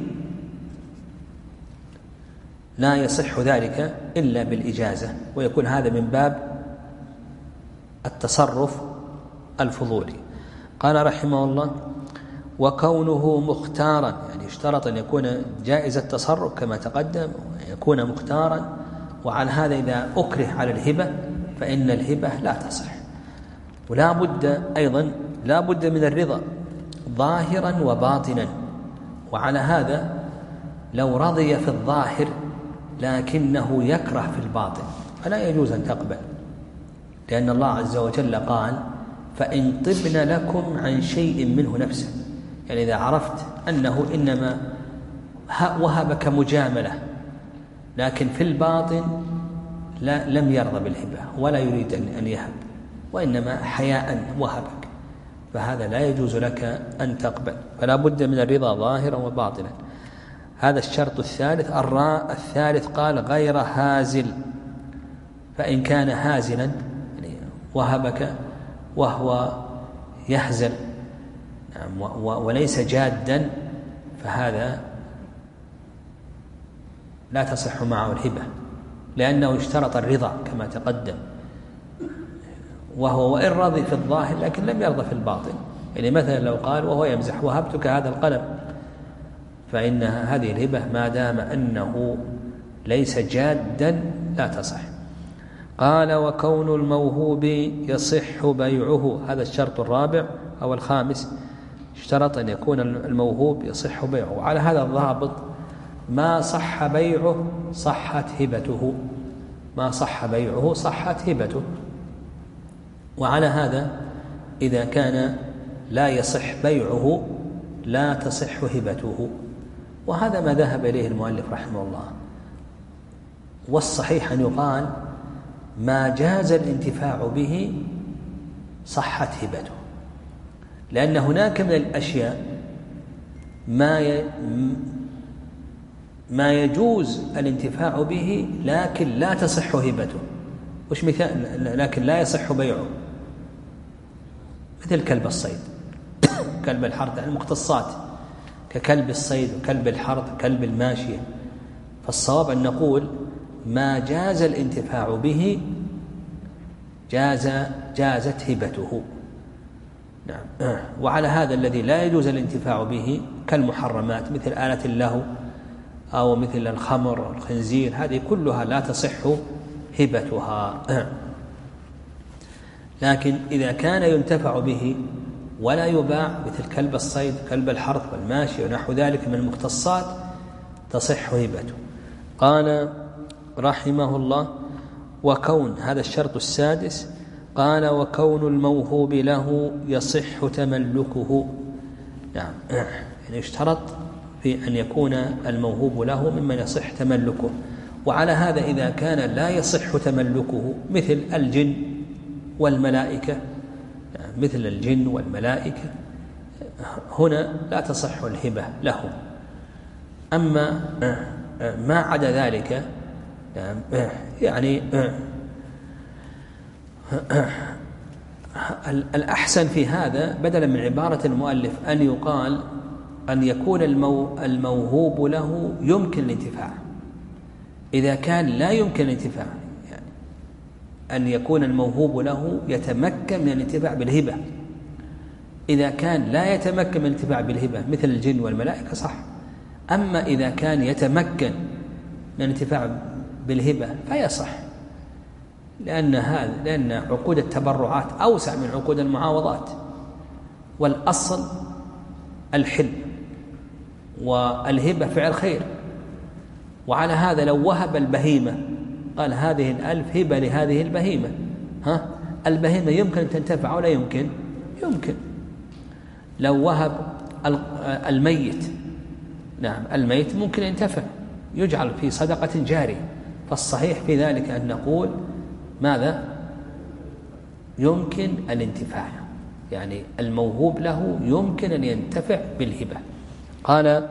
[SPEAKER 2] لا يصح ذلك إلا بالإجازة، ويكون هذا من باب التصرف الفضولي. قال رحمه الله وكونه مختارا، يعني اشترط أن يكون جائز التصرف كما تقدم، يكون مختارا. وعلى هذا إذا أكره على الهبة فإن الهبة لا تصح. ولا بد أيضا لا بد من الرضا ظاهرا وباطنا. وعلى هذا لو رضي في الظاهر لكنه يكره في الباطن فلا يجوز أن تقبل، لأن الله عز وجل قال فإن طبن لكم عن شيء منه نفسا، يعني إذا عرفت أنه إنما وهبك مجاملة لكن في الباطن لا لم يرضى بالهبة ولا يريد أن يهب وإنما حياء وهبك، فهذا لا يجوز لك أن تقبل. فلا بد من الرضا ظاهرا وباطنا. هذا الشرط الثالث. الراء الثالث قال غير هازل، فإن كان هازلا يعني وهبك وهو يهزل وليس جادا فهذا لا تصح معه الهبة، لأنه اشترط الرضا كما تقدم، وهو وإن رضي في الظاهر لكن لم يرضى في الباطن. يعني مثلا لو قال وهو يمزح وهبتك هذا القلم، فإن هذه الهبة ما دام أنه ليس جادا لا تصح. قال وكون الموهوب يصح بيعه، هذا الشرط الرابع أو الخامس. اشترط أن يكون الموهوب يصح بيعه، وعلى هذا الضابط ما صح بيعه صحت هبته، ما صح بيعه صحت هبته. وعلى هذا إذا كان لا يصح بيعه لا تصح هبته، وهذا ما ذهب إليه المؤلف رحمه الله. والصحيح أن يقال ما جاز الانتفاع به صحت هبته، لأن هناك من الأشياء ما ي... ما يجوز الانتفاع به لكن لا تصح هبته. وش مثال؟ لكن لا يصح بيعه، مثل كلب الصيد كلب الحرث، المختصات ككلب الصيد وكلب الحرث وكلب الماشية. فالصواب أن نقول ما جاز الانتفاع به جاز جازت هبته، نعم. وعلى هذا الذي لا يجوز الانتفاع به كالمحرمات مثل آلة اللهو أو مثل الخمر والخنزير، هذه كلها لا تصح هبتها. لكن إذا كان ينتفع به ولا يباع مثل كلب الصيد كلب الحرث والماشي ونحو ذلك من المختصات تصح هبته. قال رحمه الله وكون، هذا الشرط السادس. قال وكون الموهوب له يصح تملكه، نعم. يعني يشترط في أن يكون الموهوب له ممن يصح تملكه. وعلى هذا إذا كان لا يصح تملكه مثل الجن والملائكة، مثل الجن والملائكة هنا لا تصح الهبة لهم. أما ما عدا ذلك يعني الأحسن في هذا بدلا من عبارة المؤلف أن يقال أن يكون الموهوب له يمكن الانتفاع. إذا كان لا يمكن الانتفاع يعني أن يكون الموهوب له يتمكن من الانتفاع بالهبة. إذا كان لا يتمكن من الانتفاع بالهبة مثل الجن والملائكة صح. أما إذا كان يتمكن من الانتفاع بالهبة فيصح، لأن هذا لأن عقود التبرعات أوسع من عقود المعاوضات، والأصل الحل، والهبة فعل خير. وعلى هذا لو وهب البهيمة قال هذه الألف هبة لهذه البهيمة، ها البهيمة يمكن أن تنتفع ولا يمكن؟ يمكن. لو وهب الميت، نعم الميت ممكن ينتفع، يجعل في صدقة جارية. فالصحيح في ذلك أن نقول ماذا؟ يمكن الانتفاع، يعني الموهوب له يمكن أن ينتفع بالهبة. قال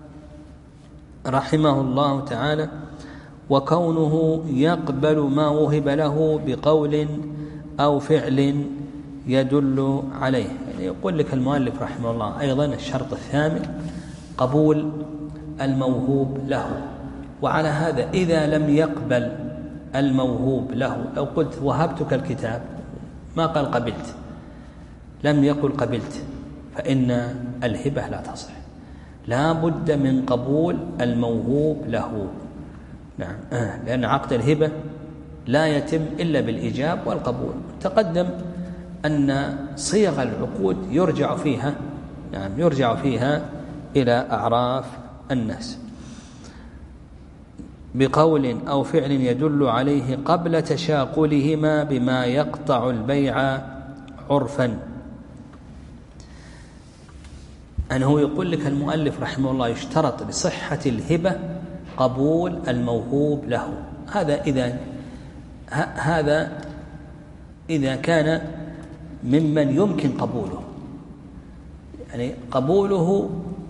[SPEAKER 2] رحمه الله تعالى: وكونه يقبل ما وهب له بقول أو فعل يدل عليه. يعني يقول لك المؤلف رحمه الله أيضا الشرط الثامن قبول الموهوب له. وعلى هذا إذا لم يقبل الموهوب له، لو قلت وهبتك الكتاب ما قال قبلت، لم يقل قبلت، فإن الهبة لا تصح، لا بد من قبول الموهوب له. نعم، لأن عقد الهبة لا يتم إلا بالإيجاب والقبول. تقدم أن صيغ العقود يرجع فيها، نعم يرجع فيها إلى أعراف الناس. بقول أو فعل يدل عليه قبل تشاقلهما بما يقطع البيع عرفا. أنه يقول لك المؤلف رحمه الله يشترط لصحة الهبة قبول الموهوب له. هذا إذا هذا إذا كان ممن يمكن قبوله، يعني قبوله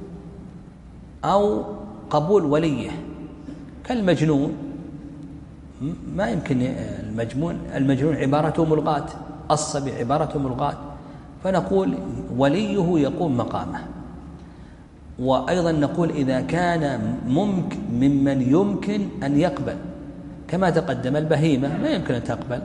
[SPEAKER 2] أو قبول وليه. كالمجنون ما يمكن، المجنون المجنون عبارته ملغاة، الصبي عبارته ملغاة، فنقول وليه يقوم مقامه. وأيضا نقول إذا كان ممكن ممن يمكن أن يقبل، كما تقدم البهيمة ما يمكن أن تقبل،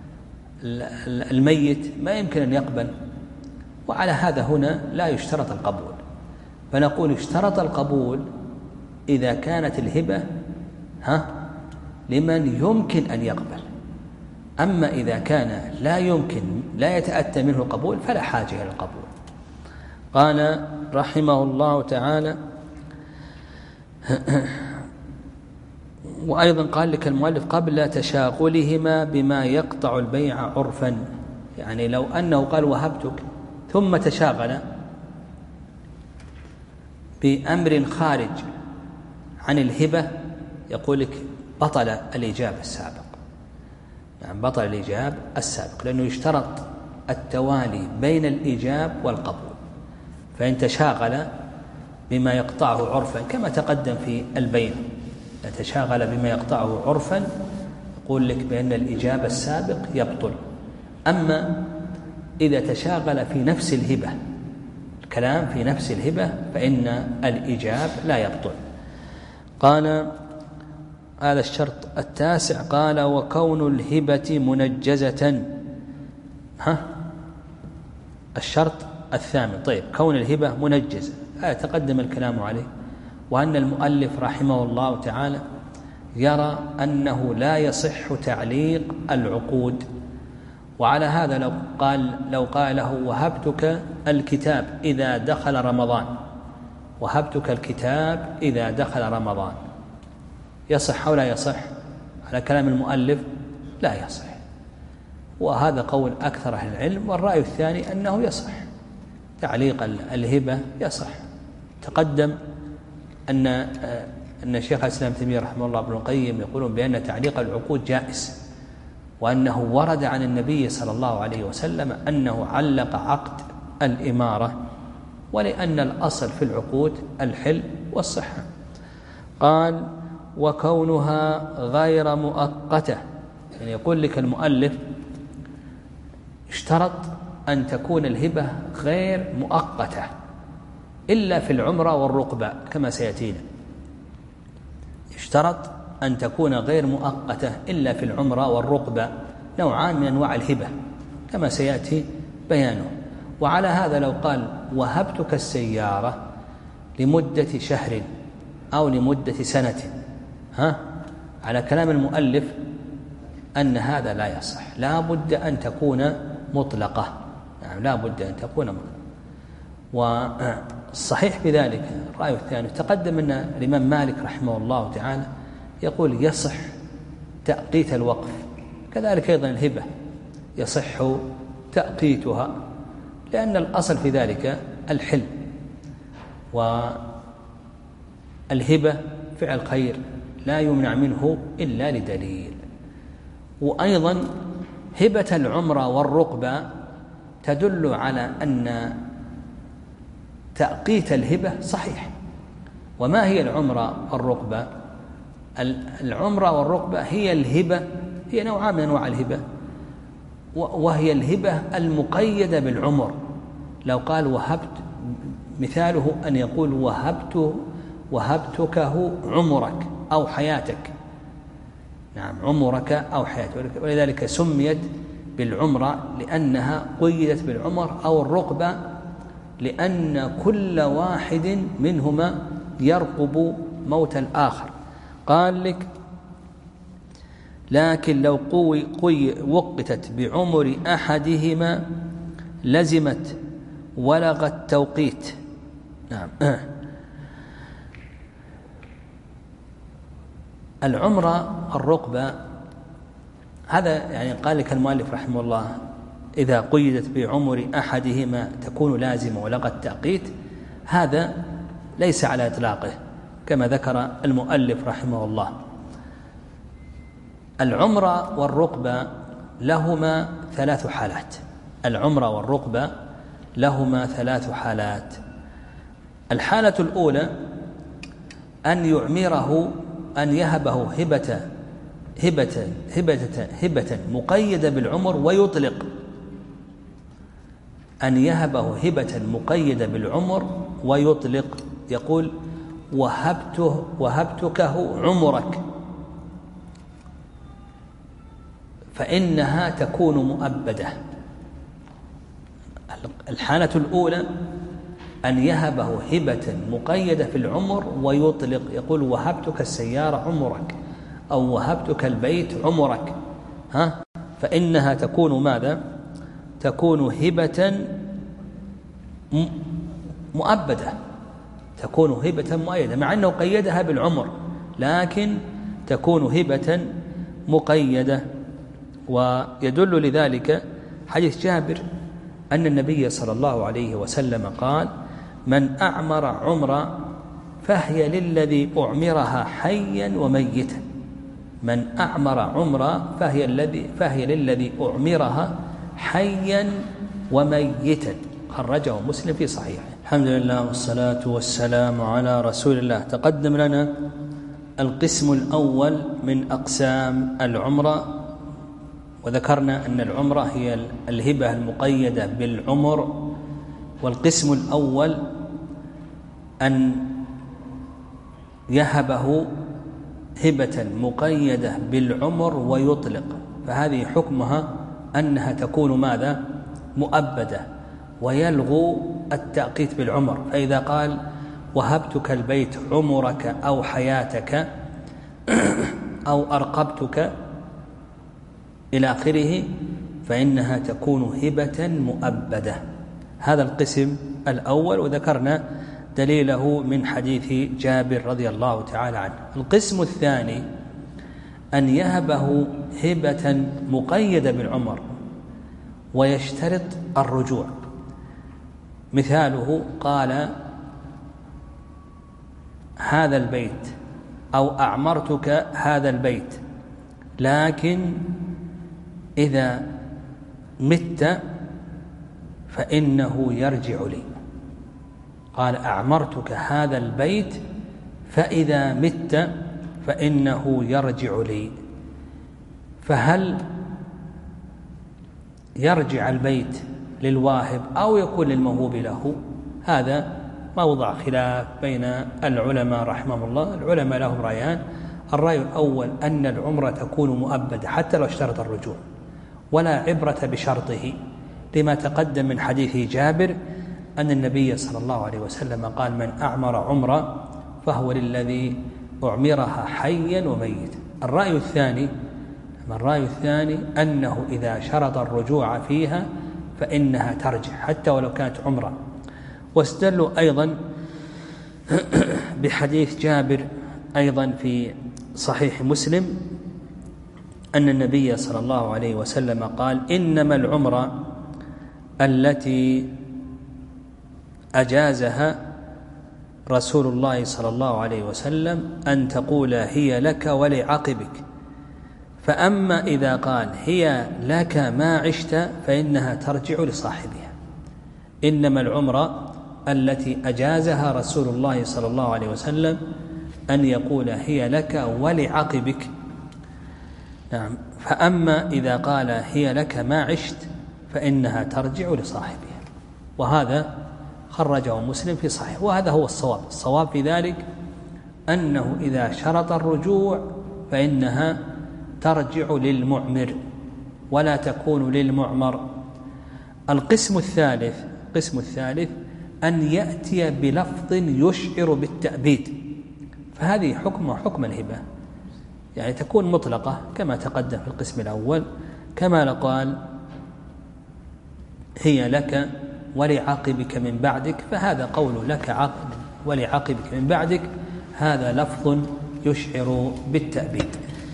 [SPEAKER 2] الميت ما يمكن أن يقبل. وعلى هذا هنا لا يشترط القبول، فنقول اشترط القبول إذا كانت الهبة ها لمن يمكن أن يقبل. أما إذا كان لا يمكن، لا يتأتى منه القبول، فلا حاجة إلى القبول. قال رحمه الله تعالى: وأيضا قال لك المؤلف قبل تشاغلهما بما يقطع البيع عرفا. يعني لو أنه قال وهبتك ثم تشاغل بأمر خارج عن الهبة، يقول لك بطل الإيجاب السابق، يعني بطل الإيجاب السابق، لأنه يشترط التوالي بين الإيجاب والقبول. فإن تشاغل بما يقطعه عرفا كما تقدم في البيع، تشاغل بما يقطعه عرفا يقول لك بأن الإيجاب السابق يبطل. أما إذا تشاغل في نفس الهبة، الكلام في نفس الهبة، فإن الإيجاب لا يبطل. قال هذا الشرط التاسع، قال وكون الهبة منجزة. ها الشرط الثامن. طيب كون الهبة منجزة هذا تقدم الكلام عليه، وأن المؤلف رحمه الله تعالى يرى أنه لا يصح تعليق العقود. وعلى هذا لو قال لو قال له وهبتك الكتاب إذا دخل رمضان، وهبتك الكتاب إذا دخل رمضان، يصح أو لا يصح؟ على كلام المؤلف لا يصح، وهذا قول أكثر أهل العلم. والرأي الثاني أنه يصح تعليق الهبة، يصح. تقدم أن أن الشيخ الإسلام ابن تيمية رحمه الله ابن القيم يقولون بأن تعليق العقود جائز، وأنه ورد عن النبي صلى الله عليه وسلم أنه علق عقد الإمارة، ولأن الأصل في العقود الحل والصحة. قال وكونها غير مؤقتة، يعني يقول لك المؤلف اشترط أن تكون الهبة غير مؤقتة إلا في العمرة والرقبة كما سيأتينا. اشترط أن تكون غير مؤقتة إلا في العمرة والرقبة، نوعان من أنواع الهبة كما سيأتي بيانه. وعلى هذا لو قال وهبتك السيارة لمدة شهر أو لمدة سنة، ها على كلام المؤلف أن هذا لا يصح، لا بد أن تكون مطلقة، يعني لا بد أن تكون مطلقة. والصحيح في ذلك الرأي الثاني. تقدم أن الإمام مالك رحمه الله تعالى يقول يصح تأقيت الوقف، كذلك أيضا الهبة يصح تأقيتها، لأن الأصل في ذلك الحل، والهبة فعل خير لا يمنع منه إلا لدليل. وأيضا هبة العمرة والرقبة تدل على أن تأقيت الهبة صحيح. وما هي العمرة والرقبة؟ العمرة والرقبة هي الهبة، هي نوعان من أنواع الهبة، وهي الهبة المقيدة بالعمر. لو قال وهبت، مثاله أن يقول وهبت وهبتكه عمرك أو حياتك، نعم عمرك أو حياتك، ولذلك سميت بالعمرة لأنها قيدت بالعمر، أو الرقبة لأن كل واحد منهما يرقب موت الآخر. قال لك لكن لو قوي قوي وقتت بعمر أحدهما لزمت ولغ التوقيت. نعم العمرة الرقبة هذا يعني قال لك المؤلف رحمه الله إذا قيدت بعمر أحدهما تكون لازمة ولغى التأقيت، هذا ليس على إطلاقه كما ذكر المؤلف رحمه الله. العمرة والرقبة لهما ثلاث حالات، العمرة والرقبة لهما ثلاث حالات. الحالة الأولى أن يعمره، أن يهبه هبة هبة هبة هبة مقيدة بالعمر ويطلق، أن يهبه هبة مقيدة بالعمر ويطلق، يقول وهبته وهبتكه عمرك، فإنها تكون مؤبدة. الحالة الأولى أن يهبه هبة مقيدة في العمر ويطلق، يقول وهبتك السيارة عمرك أو وهبتك البيت عمرك، ها فإنها تكون ماذا؟ تكون هبة مؤبدة، تكون هبة مؤيدة، مع أنه قيدها بالعمر لكن تكون هبة مقيدة. ويدل لذلك حديث جابر أن النبي صلى الله عليه وسلم قال من أعمر عمرا فهي للذي أعمرها حيا وميتا، من أعمر عمرا فهي, الذي فهي للذي أعمرها حيا وميتا، خرجه مسلم في صحيحه. الحمد لله والصلاة والسلام على رسول الله. تقدم لنا القسم الأول من أقسام العمرة، وذكرنا أن العمرة هي الهبة المقيدة بالعمر. والقسم الأول أن يهبه هبة مقيدة بالعمر ويطلق، فهذه حكمها أنها تكون ماذا؟ مؤبدة، ويلغو التأقيت بالعمر. فإذا قال وهبتك البيت عمرك أو حياتك أو أرقبتك إلى آخره فإنها تكون هبة مؤبدة. هذا القسم الأول، وذكرنا دليله من حديث جابر رضي الله تعالى عنه. القسم الثاني أن يهبه هبة مقيدة بالعمر ويشترط الرجوع. مثاله قال هذا البيت أو أعمرتك هذا البيت، لكن إذا مت فإنه يرجع لي. قال أعمرتك هذا البيت فإذا مت فإنه يرجع لي، فهل يرجع البيت للواهب أو يكون للموهوب له؟ هذا موضع خلاف بين العلماء رحمهم الله. العلماء لهم رأيان. الرأي الأول أن العمرة تكون مؤبدة حتى لو اشترط الرجوع، ولا عبرة بشرطه، لما تقدم من حديث جابر أن النبي صلى الله عليه وسلم قال من أعمر عمرة فهو للذي أعمرها حيا وميتا. الرأي الثاني الرأي الثاني أنه إذا شرط الرجوع فيها فإنها ترجع حتى ولو كانت عمرة. واستدلوا أيضا بحديث جابر أيضا في صحيح مسلم أن النبي صلى الله عليه وسلم قال: إنما العمرة التي أجازها رسول الله صلى الله عليه وسلم أن تقول هي لك ولعقبك، فأما إذا قال هي لك ما عشت فإنها ترجع لصاحبها. إنما العمرة التي أجازها رسول الله صلى الله عليه وسلم أن يقول هي لك ولعقبك. نعم. فأما إذا قال هي لك ما عشت فإنها ترجع لصاحبها. وهذا خرجه مسلم في صحيح، وهذا هو الصواب. الصواب في ذلك أنه إذا شرط الرجوع فإنها ترجع للمعمر ولا تكون للمعمر. القسم الثالث القسم الثالث أن يأتي بلفظ يشعر بالتأبيد، فهذه حكم حكم الهبة، يعني تكون مطلقة كما تقدم في القسم الأول، كما قال هي لك ولعقبك من بعدك، فهذا قول لك عقب ولعقبك من بعدك هذا لفظ يشعر بالتأبيد.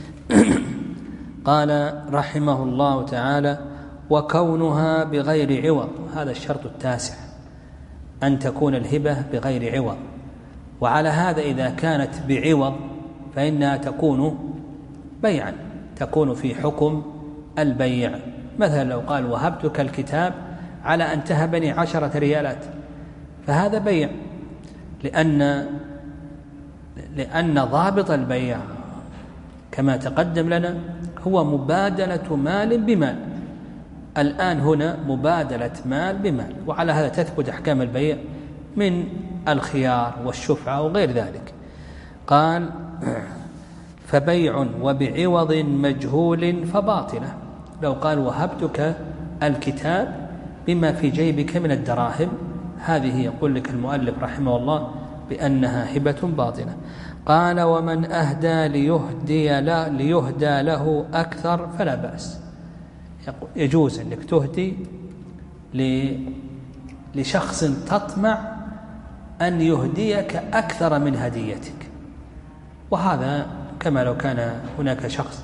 [SPEAKER 2] قال رحمه الله تعالى: وكونها بغير عوض، هذا الشرط التاسع، أن تكون الهبة بغير عوض. وعلى هذا إذا كانت بعوض فإنها تكون بيعا، تكون في حكم البيع. مثلا لو قال وهبتك الكتاب على أن تهبني عشرة ريالات، فهذا بيع، لأن لأن ضابط البيع كما تقدم لنا هو مبادلة مال بمال. الآن هنا مبادلة مال بمال، وعلى هذا تثبت أحكام البيع من الخيار والشفعة وغير ذلك. قال: فبيع وبعوض مجهول فباطلة. لو قال وهبتك الكتاب بما في جيبك من الدراهم، هذه يقول لك المؤلف رحمه الله بأنها هبة باطلة. قال: ومن أهدى ليهدي, لا ليهدى له أكثر فلا بأس. يجوز أنك تهدي لشخص تطمع أن يهديك أكثر من هديتك، وهذا كما لو كان هناك شخص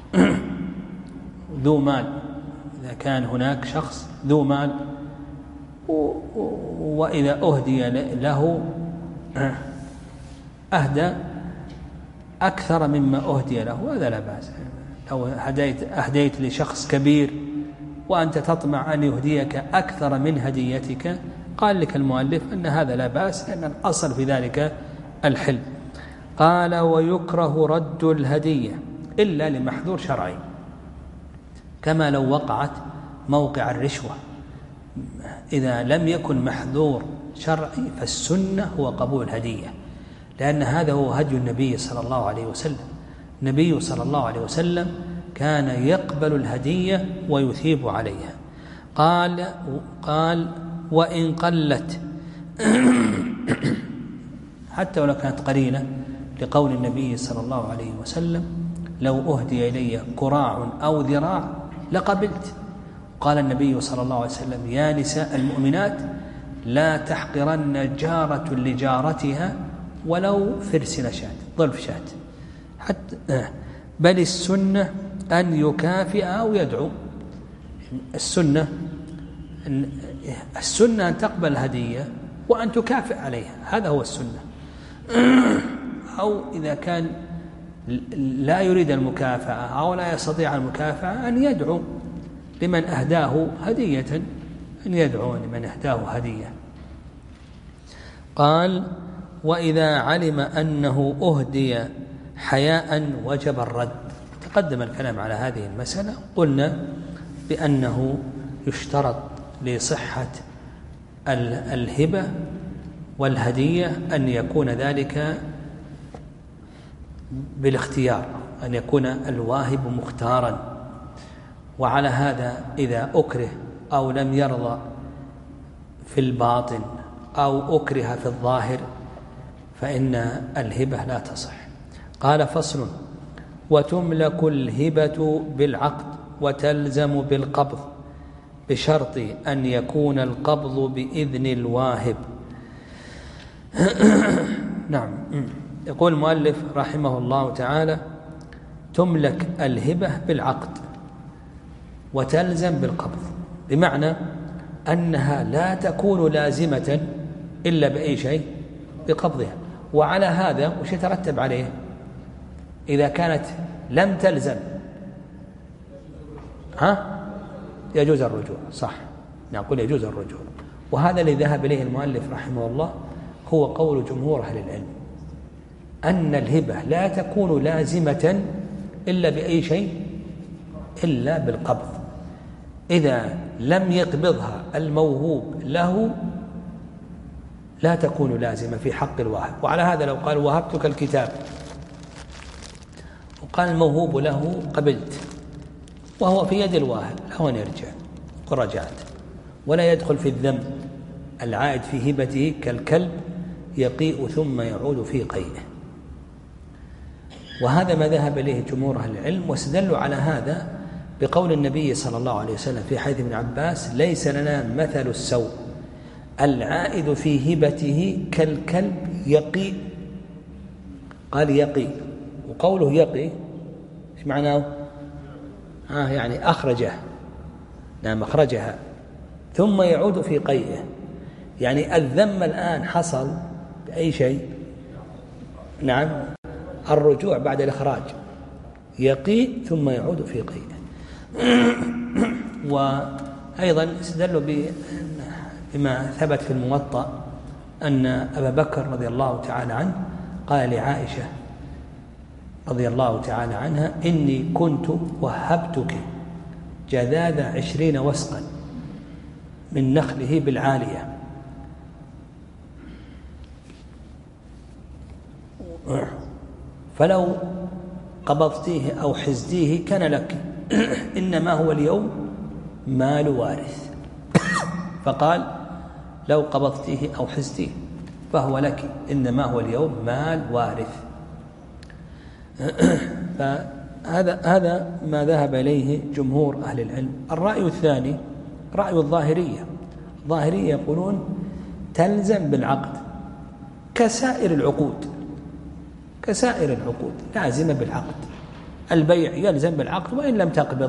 [SPEAKER 2] ذو مال، إذا كان هناك شخص ذو مال وإذا أهدي له أهدى أكثر مما أهدي له، هذا لا بأس. لو هديت أهديت لشخص كبير وأنت تطمع أن يهديك أكثر من هديتك، قال لك المؤلف أن هذا لا بأس، لأن الأصل في ذلك الحل. قال: ويكره رد الهدية إلا لمحذور شرعي، كما لو وقعت موقع الرشوة. إذا لم يكن محذور شرعي فالسنة هو قبول الهدية، لأن هذا هو هدي النبي صلى الله عليه وسلم. النبي صلى الله عليه وسلم كان يقبل الهدية ويثيب عليها. قال قال وإن قلت حتى ولو كانت قرينة، لقول النبي صلى الله عليه وسلم: لو أهدي إلي كراع أو ذراع لقبلت. قال النبي صلى الله عليه وسلم: يا نساء المؤمنات لا تحقرن جارة لجارتها ولو فرس نشاة، ضلف شاة، حتى بل السنة أن يكافئ أو يدعو. السنة السنة أن تقبل الهدية وأن تكافئ عليها، هذا هو السنة. أو إذا كان لا يريد المكافأة أو لا يستطيع المكافأة أن يدعو لمن أهداه هدية، أن يدعو لمن أهداه هدية. قال: وإذا علم أنه أهدي حياء وجب الرد. تقدم الكلام على هذه المسألة، قلنا بأنه يشترط لصحة الهبة والهدية أن يكون ذلك بالاختيار، أن يكون الواهب مختارا. وعلى هذا إذا أكره أو لم يرضى في الباطن أو أكره في الظاهر فإن الهبة لا تصح. قال: فصل: وتملك الهبة بالعقد وتلزم بالقبض بشرط أن يكون القبض بإذن الواهب نعم. يقول المؤلف رحمه الله تعالى: تملك الهبة بالعقد وتلزم بالقبض، بمعنى أنها لا تكون لازمة إلا بأي شيء؟ بقبضها. وعلى هذا وش يترتب عليه إذا كانت لم تلزم؟ ها؟ يجوز الرجوع. صح، نقول يجوز الرجوع. وهذا الذي ذهب إليه المؤلف رحمه الله هو قول جمهور أهل العلم، أن الهبة لا تكون لازمة إلا بأي شيء؟ إلا بالقبض. إذا لم يقبضها الموهوب له لا تكون لازمة في حق الواهب. وعلى هذا لو قال وهبتك الكتاب وقال الموهوب له قبلت وهو في يد الواهب، له أن يرجع ورجعت، ولا يدخل في الذنب العائد في هبته كالكلب يقيء ثم يعود في قيئه. وهذا ما ذهب إليه جمهور أهل العلم، واستدلوا على هذا بقول النبي صلى الله عليه وسلم في حديث ابن عباس: ليس لنا مثل السوء العائد في هبته كالكلب يقيء. قال يقي، وقوله يقي ايش معناه؟ آه يعني أخرجه، نعم أخرجها ثم يعود في قيئه، يعني الذم الآن حصل بأي شيء؟ نعم الرجوع بعد الإخراج، يقي ثم يعود في قيئه. وأيضا استدلوا بما ثبت في الموطأ أن أبا بكر رضي الله تعالى عنه قال لعائشة رضي الله تعالى عنها: إني كنت وهبتك جذاذ عشرين وسقا من نخله بالعالية، فلو قبضتيه أو حزتيه كان لك، إنما هو اليوم مال وارث. فقال: لو قبضتيه أو حزتيه فهو لك، إنما هو اليوم مال وارث. فهذا هذا ما ذهب إليه جمهور أهل العلم. الرأي الثاني رأي الظاهرية. الظاهرية يقولون تلزم بالعقد كسائر العقود، كسائر العقود لازمة بالعقد. البيع يلزم بالعقد وإن لم تقبض.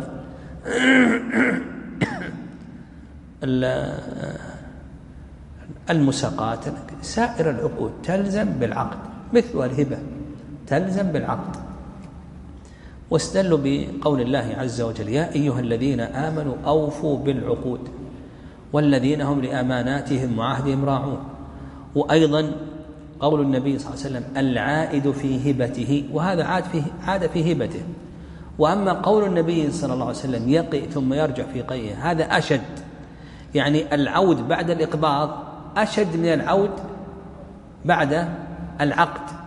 [SPEAKER 2] المساقات سائر العقود تلزم بالعقد، مثل الهبة تلزم بالعقد. واستدلوا بقول الله عز وجل: يا أيها الذين آمنوا أوفوا بالعقود والذين هم لأماناتهم وعهدهم راعون. وأيضا قول النبي صلى الله عليه وسلم: العائد في هبته، وهذا عاد في عاد في هبته. وأما قول النبي صلى الله عليه وسلم: يقي ثم يرجع في قيئه، هذا أشد، يعني العود بعد الإقباض أشد من العود بعد العقد.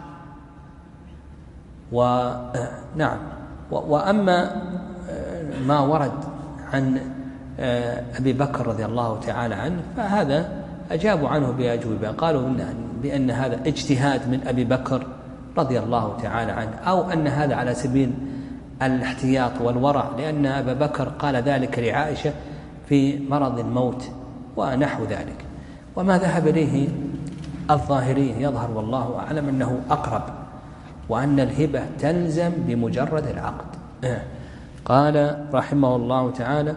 [SPEAKER 2] ونعم. وأما ما ورد عن أبي بكر رضي الله تعالى عنه فهذا أجابوا عنه بأجوبة، قالوا بأن هذا اجتهاد من أبي بكر رضي الله تعالى عنه، أو أن هذا على سبيل الاحتياط والورع، لأن أبا بكر قال ذلك لعائشة في مرض الموت ونحو ذلك. وما ذهب إليه الظاهرين يظهر والله أعلم أنه أقرب، وأن الهبة تلزم بمجرد العقد. قال رحمه الله تعالى: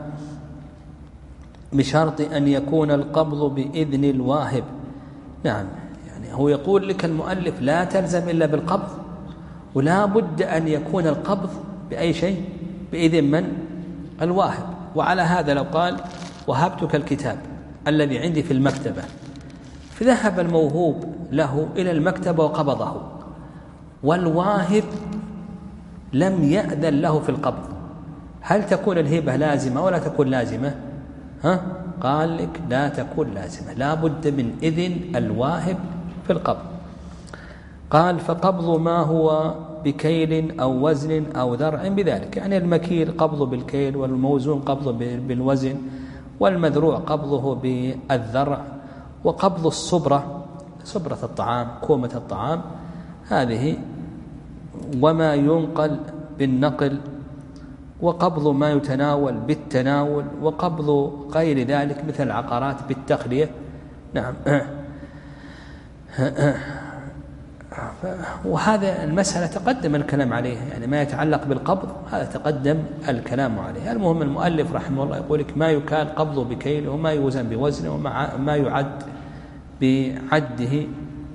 [SPEAKER 2] بشرط أن يكون القبض بإذن الواهب. نعم، يعني هو يقول لك المؤلف لا تلزم إلا بالقبض، ولا بد أن يكون القبض بأي شيء؟ بإذن من؟ الواهب. وعلى هذا لو قال: وهبتك الكتاب الذي عندي في المكتبة، فذهب الموهوب له إلى المكتبة وقبضه، والواهب لم يأذن له في القبض، هل تكون الهبة لازمة ولا تكون لازمة؟ ها؟ قال لك لا تكون لازمة، لا بد من إذن الواهب في القبض. قال: فقبض ما هو بكيل أو وزن أو ذرع بذلك، يعني المكيل قبضه بالكيل، والموزون قبضه بالوزن، والمذروع قبضه بالذرع، وقبض الصبرة، صبرة الطعام، كومة الطعام هذه، وما ينقل بالنقل، وقبض ما يتناول بالتناول، وقبض غير ذلك مثل العقارات بالتخلية. نعم. وهذا المسألة تقدم الكلام عليه، يعني ما يتعلق بالقبض هذا تقدم الكلام عليه. المهم المؤلف رحمه الله يقول لك ما يكال قبضه بكيله وما يوزن بوزنه وما يعد بعده.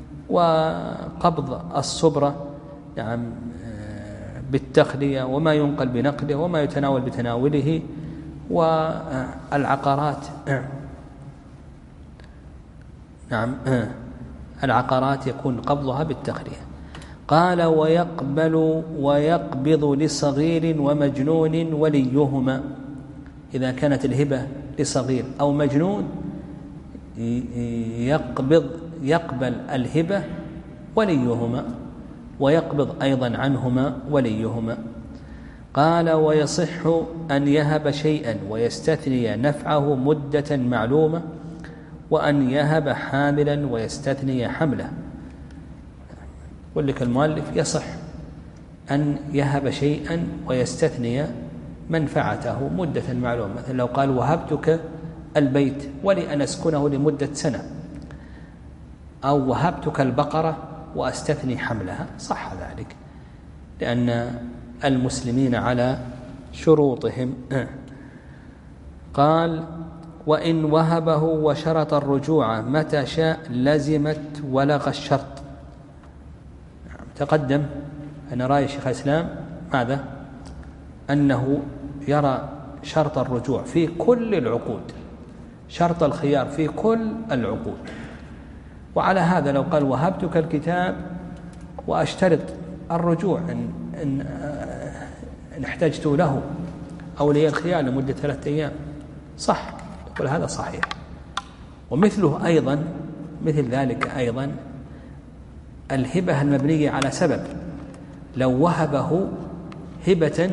[SPEAKER 2] وقبض الصبرة نعم بالتخلية، وما ينقل بنقله، وما يتناول بتناوله. والعقارات نعم العقارات يكون قبضها بالتخلية. قال ويقبل ويقبض لصغير ومجنون وليهما. إذا كانت الهبة لصغير أو مجنون يقبض يقبل الهبة وليهما، ويقبض أيضا عنهما وليهما. قال ويصح أن يهب شيئا ويستثني نفعه مدة معلومة، وأن يهب حاملا ويستثني حمله. يقول لك المؤلف يصح أن يهب شيئا ويستثني منفعته مدة معلومة. مثلا لو قال وهبتك البيت ولأن أسكنه لمدة سنة، أو وهبتك البقرة وأستثني حملها، صح ذلك لأن المسلمين على شروطهم. قال وإن وهبه وشرط الرجوع متى شاء لزمت ولغى الشرط. تقدم أن رأي شيخ الإسلام ماذا؟ أنه يرى شرط الرجوع في كل العقود، شرط الخيار في كل العقود. وعلى هذا لو قال وهبتك الكتاب وأشترط الرجوع إن, إن, إن احتجت له أو لي الخيار لمدة ثلاثة أيام، صح، يقول هذا صحيح. ومثله أيضا مثل ذلك أيضا الهبة المبنية على سبب. لو وهبه هبة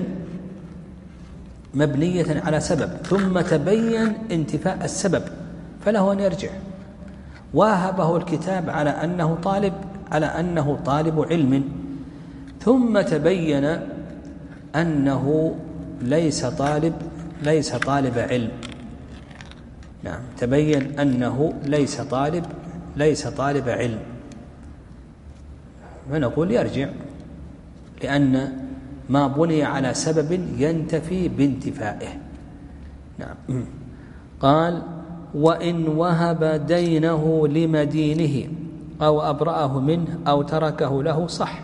[SPEAKER 2] مبنية على سبب ثم تبين انتفاء السبب فله أن يرجع. وهبه الكتاب على أنه طالب على أنه طالب علم، ثم تبين أنه ليس طالب ليس طالب علم. نعم، تبين أنه ليس طالب ليس طالب علم، فنقول يرجع، لأن ما بني على سبب ينتفي بانتفائه. نعم. قال وإن وهب دينه لمدينه أو أبرأه منه أو تركه له صح،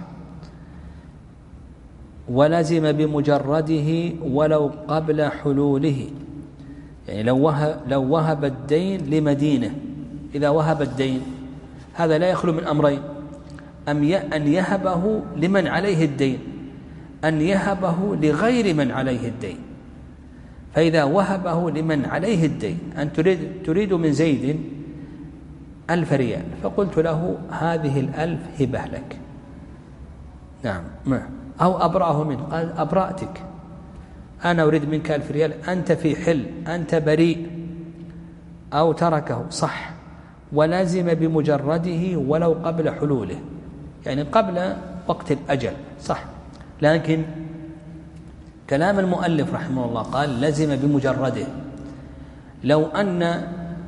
[SPEAKER 2] ولزم بمجرده ولو قبل حلوله. يعني لو وهب, لو وهب الدين لمدينه، إذا وهب الدين هذا لا يخلو من أمرين: أن يهبه لمن عليه الدين، أن يهبه لغير من عليه الدين. فإذا وهبه لمن عليه الدين، أن تريد, تريد من زيد ألف ريال، فقلت له هذه الألف هبة لك. نعم. ما أو أبرأه منه، قال أبرأتك، أنا أريد منك ألف ريال، أنت في حل، أنت بريء. أو تركه صح، ولازم بمجرده ولو قبل حلوله، يعني قبل وقت الأجل، صح. لكن كلام المؤلف رحمه الله قال لزم بمجرده. لو أن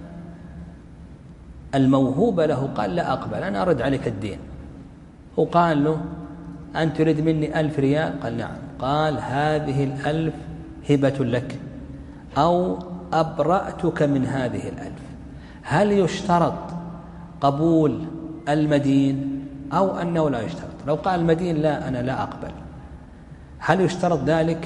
[SPEAKER 2] الموهوب له قال لا أقبل، أنا أرد عليك الدين، وقال له أن تريد مني ألف ريال، قال نعم، قال هذه الألف هبة لك أو أبرأتك من هذه الألف. هل يشترط قبول المدين أو أنه لا يشترط؟ لو قال المدين لا أنا لا أقبل، هل يشترط ذلك؟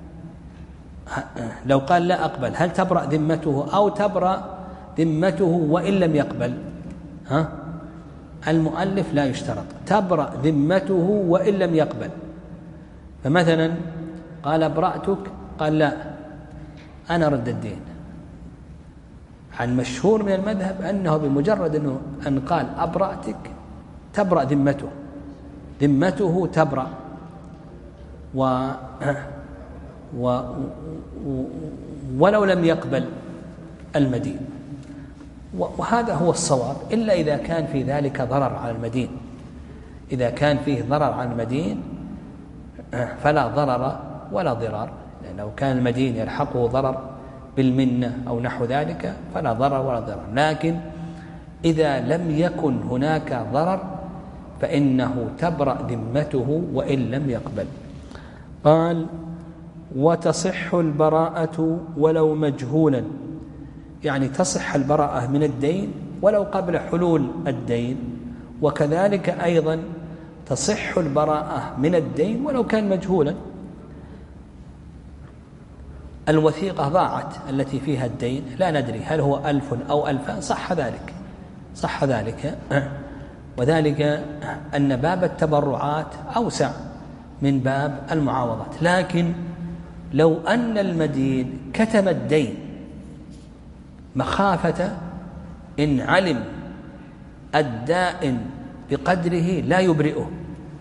[SPEAKER 2] لو قال لا أقبل هل تبرأ ذمته أو تبرأ ذمته وإن لم يقبل؟ ها؟ المؤلف لا يشترط، تبرأ ذمته وإن لم يقبل. فمثلا قال أبرأتك، قال لا أنا رد الدين. عن مشهور من المذهب أنه بمجرد أنه أن قال أبرأتك تبرأ ذمته ذمته تبرأ و و ولو لم يقبل المدين. وهذا هو الصواب، إلا إذا كان في ذلك ضرر على المدين. إذا كان فيه ضرر على المدين فلا ضرر ولا ضرار، لأن لو كان المدين يلحقه ضرر بالمنة أو نحو ذلك فلا ضرر ولا ضرار. لكن إذا لم يكن هناك ضرر فإنه تبرأ ذمته وإن لم يقبل. قال: وتصح البراءة ولو مجهولا، يعني تصح البراءة من الدين ولو قبل حلول الدين، وكذلك أيضا تصح البراءة من الدين ولو كان مجهولا. الوثيقة ضاعت التي فيها الدين، لا ندري هل هو ألف أو ألفان، صح ذلك صح ذلك وذلك أن باب التبرعات أوسع من باب المعاوضات. لكن لو أن المدين كتم الدين مخافة إن علم الدائن بقدره لا يبرئه،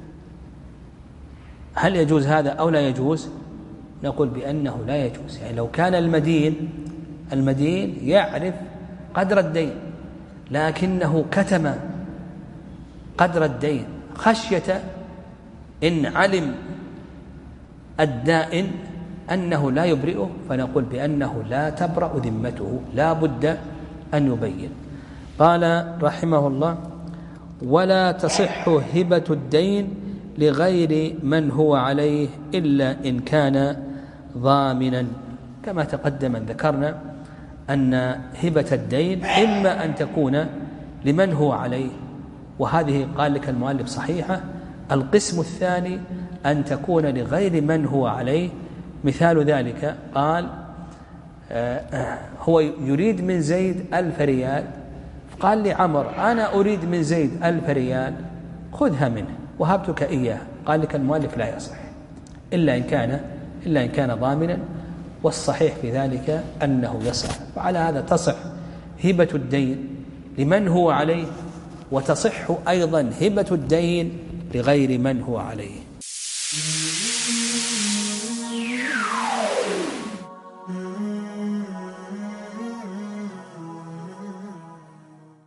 [SPEAKER 2] هل يجوز هذا أو لا يجوز؟ نقول بأنه لا يجوز. يعني لو كان المدين المدين يعرف قدر الدين لكنه كتم قدر الدين خشية إن علم الدائن أنه لا يبرئه، فنقول بأنه لا تبرأ ذمته، لا بد أن يبين. قال رحمه الله: ولا تصح هبة الدين لغير من هو عليه إلا إن كان ضامنا. كما تقدم أن ذكرنا أن هبة الدين إما أن تكون لمن هو عليه، وهذه قال لك المؤلف صحيحة. القسم الثاني أن تكون لغير من هو عليه. مثال ذلك قال آه هو يريد من زيد ألف ريال، قال لي عمر أنا أريد من زيد ألف ريال خذها منه وهبتك إياه، قال لك المؤلف لا يصح إلا إن كان إلا إن كان ضامنا، والصحيح في ذلك أنه يصح. وعلى هذا تصح هبة الدين لمن هو عليه، وتصح أيضا هبة الدين لغير من هو عليه.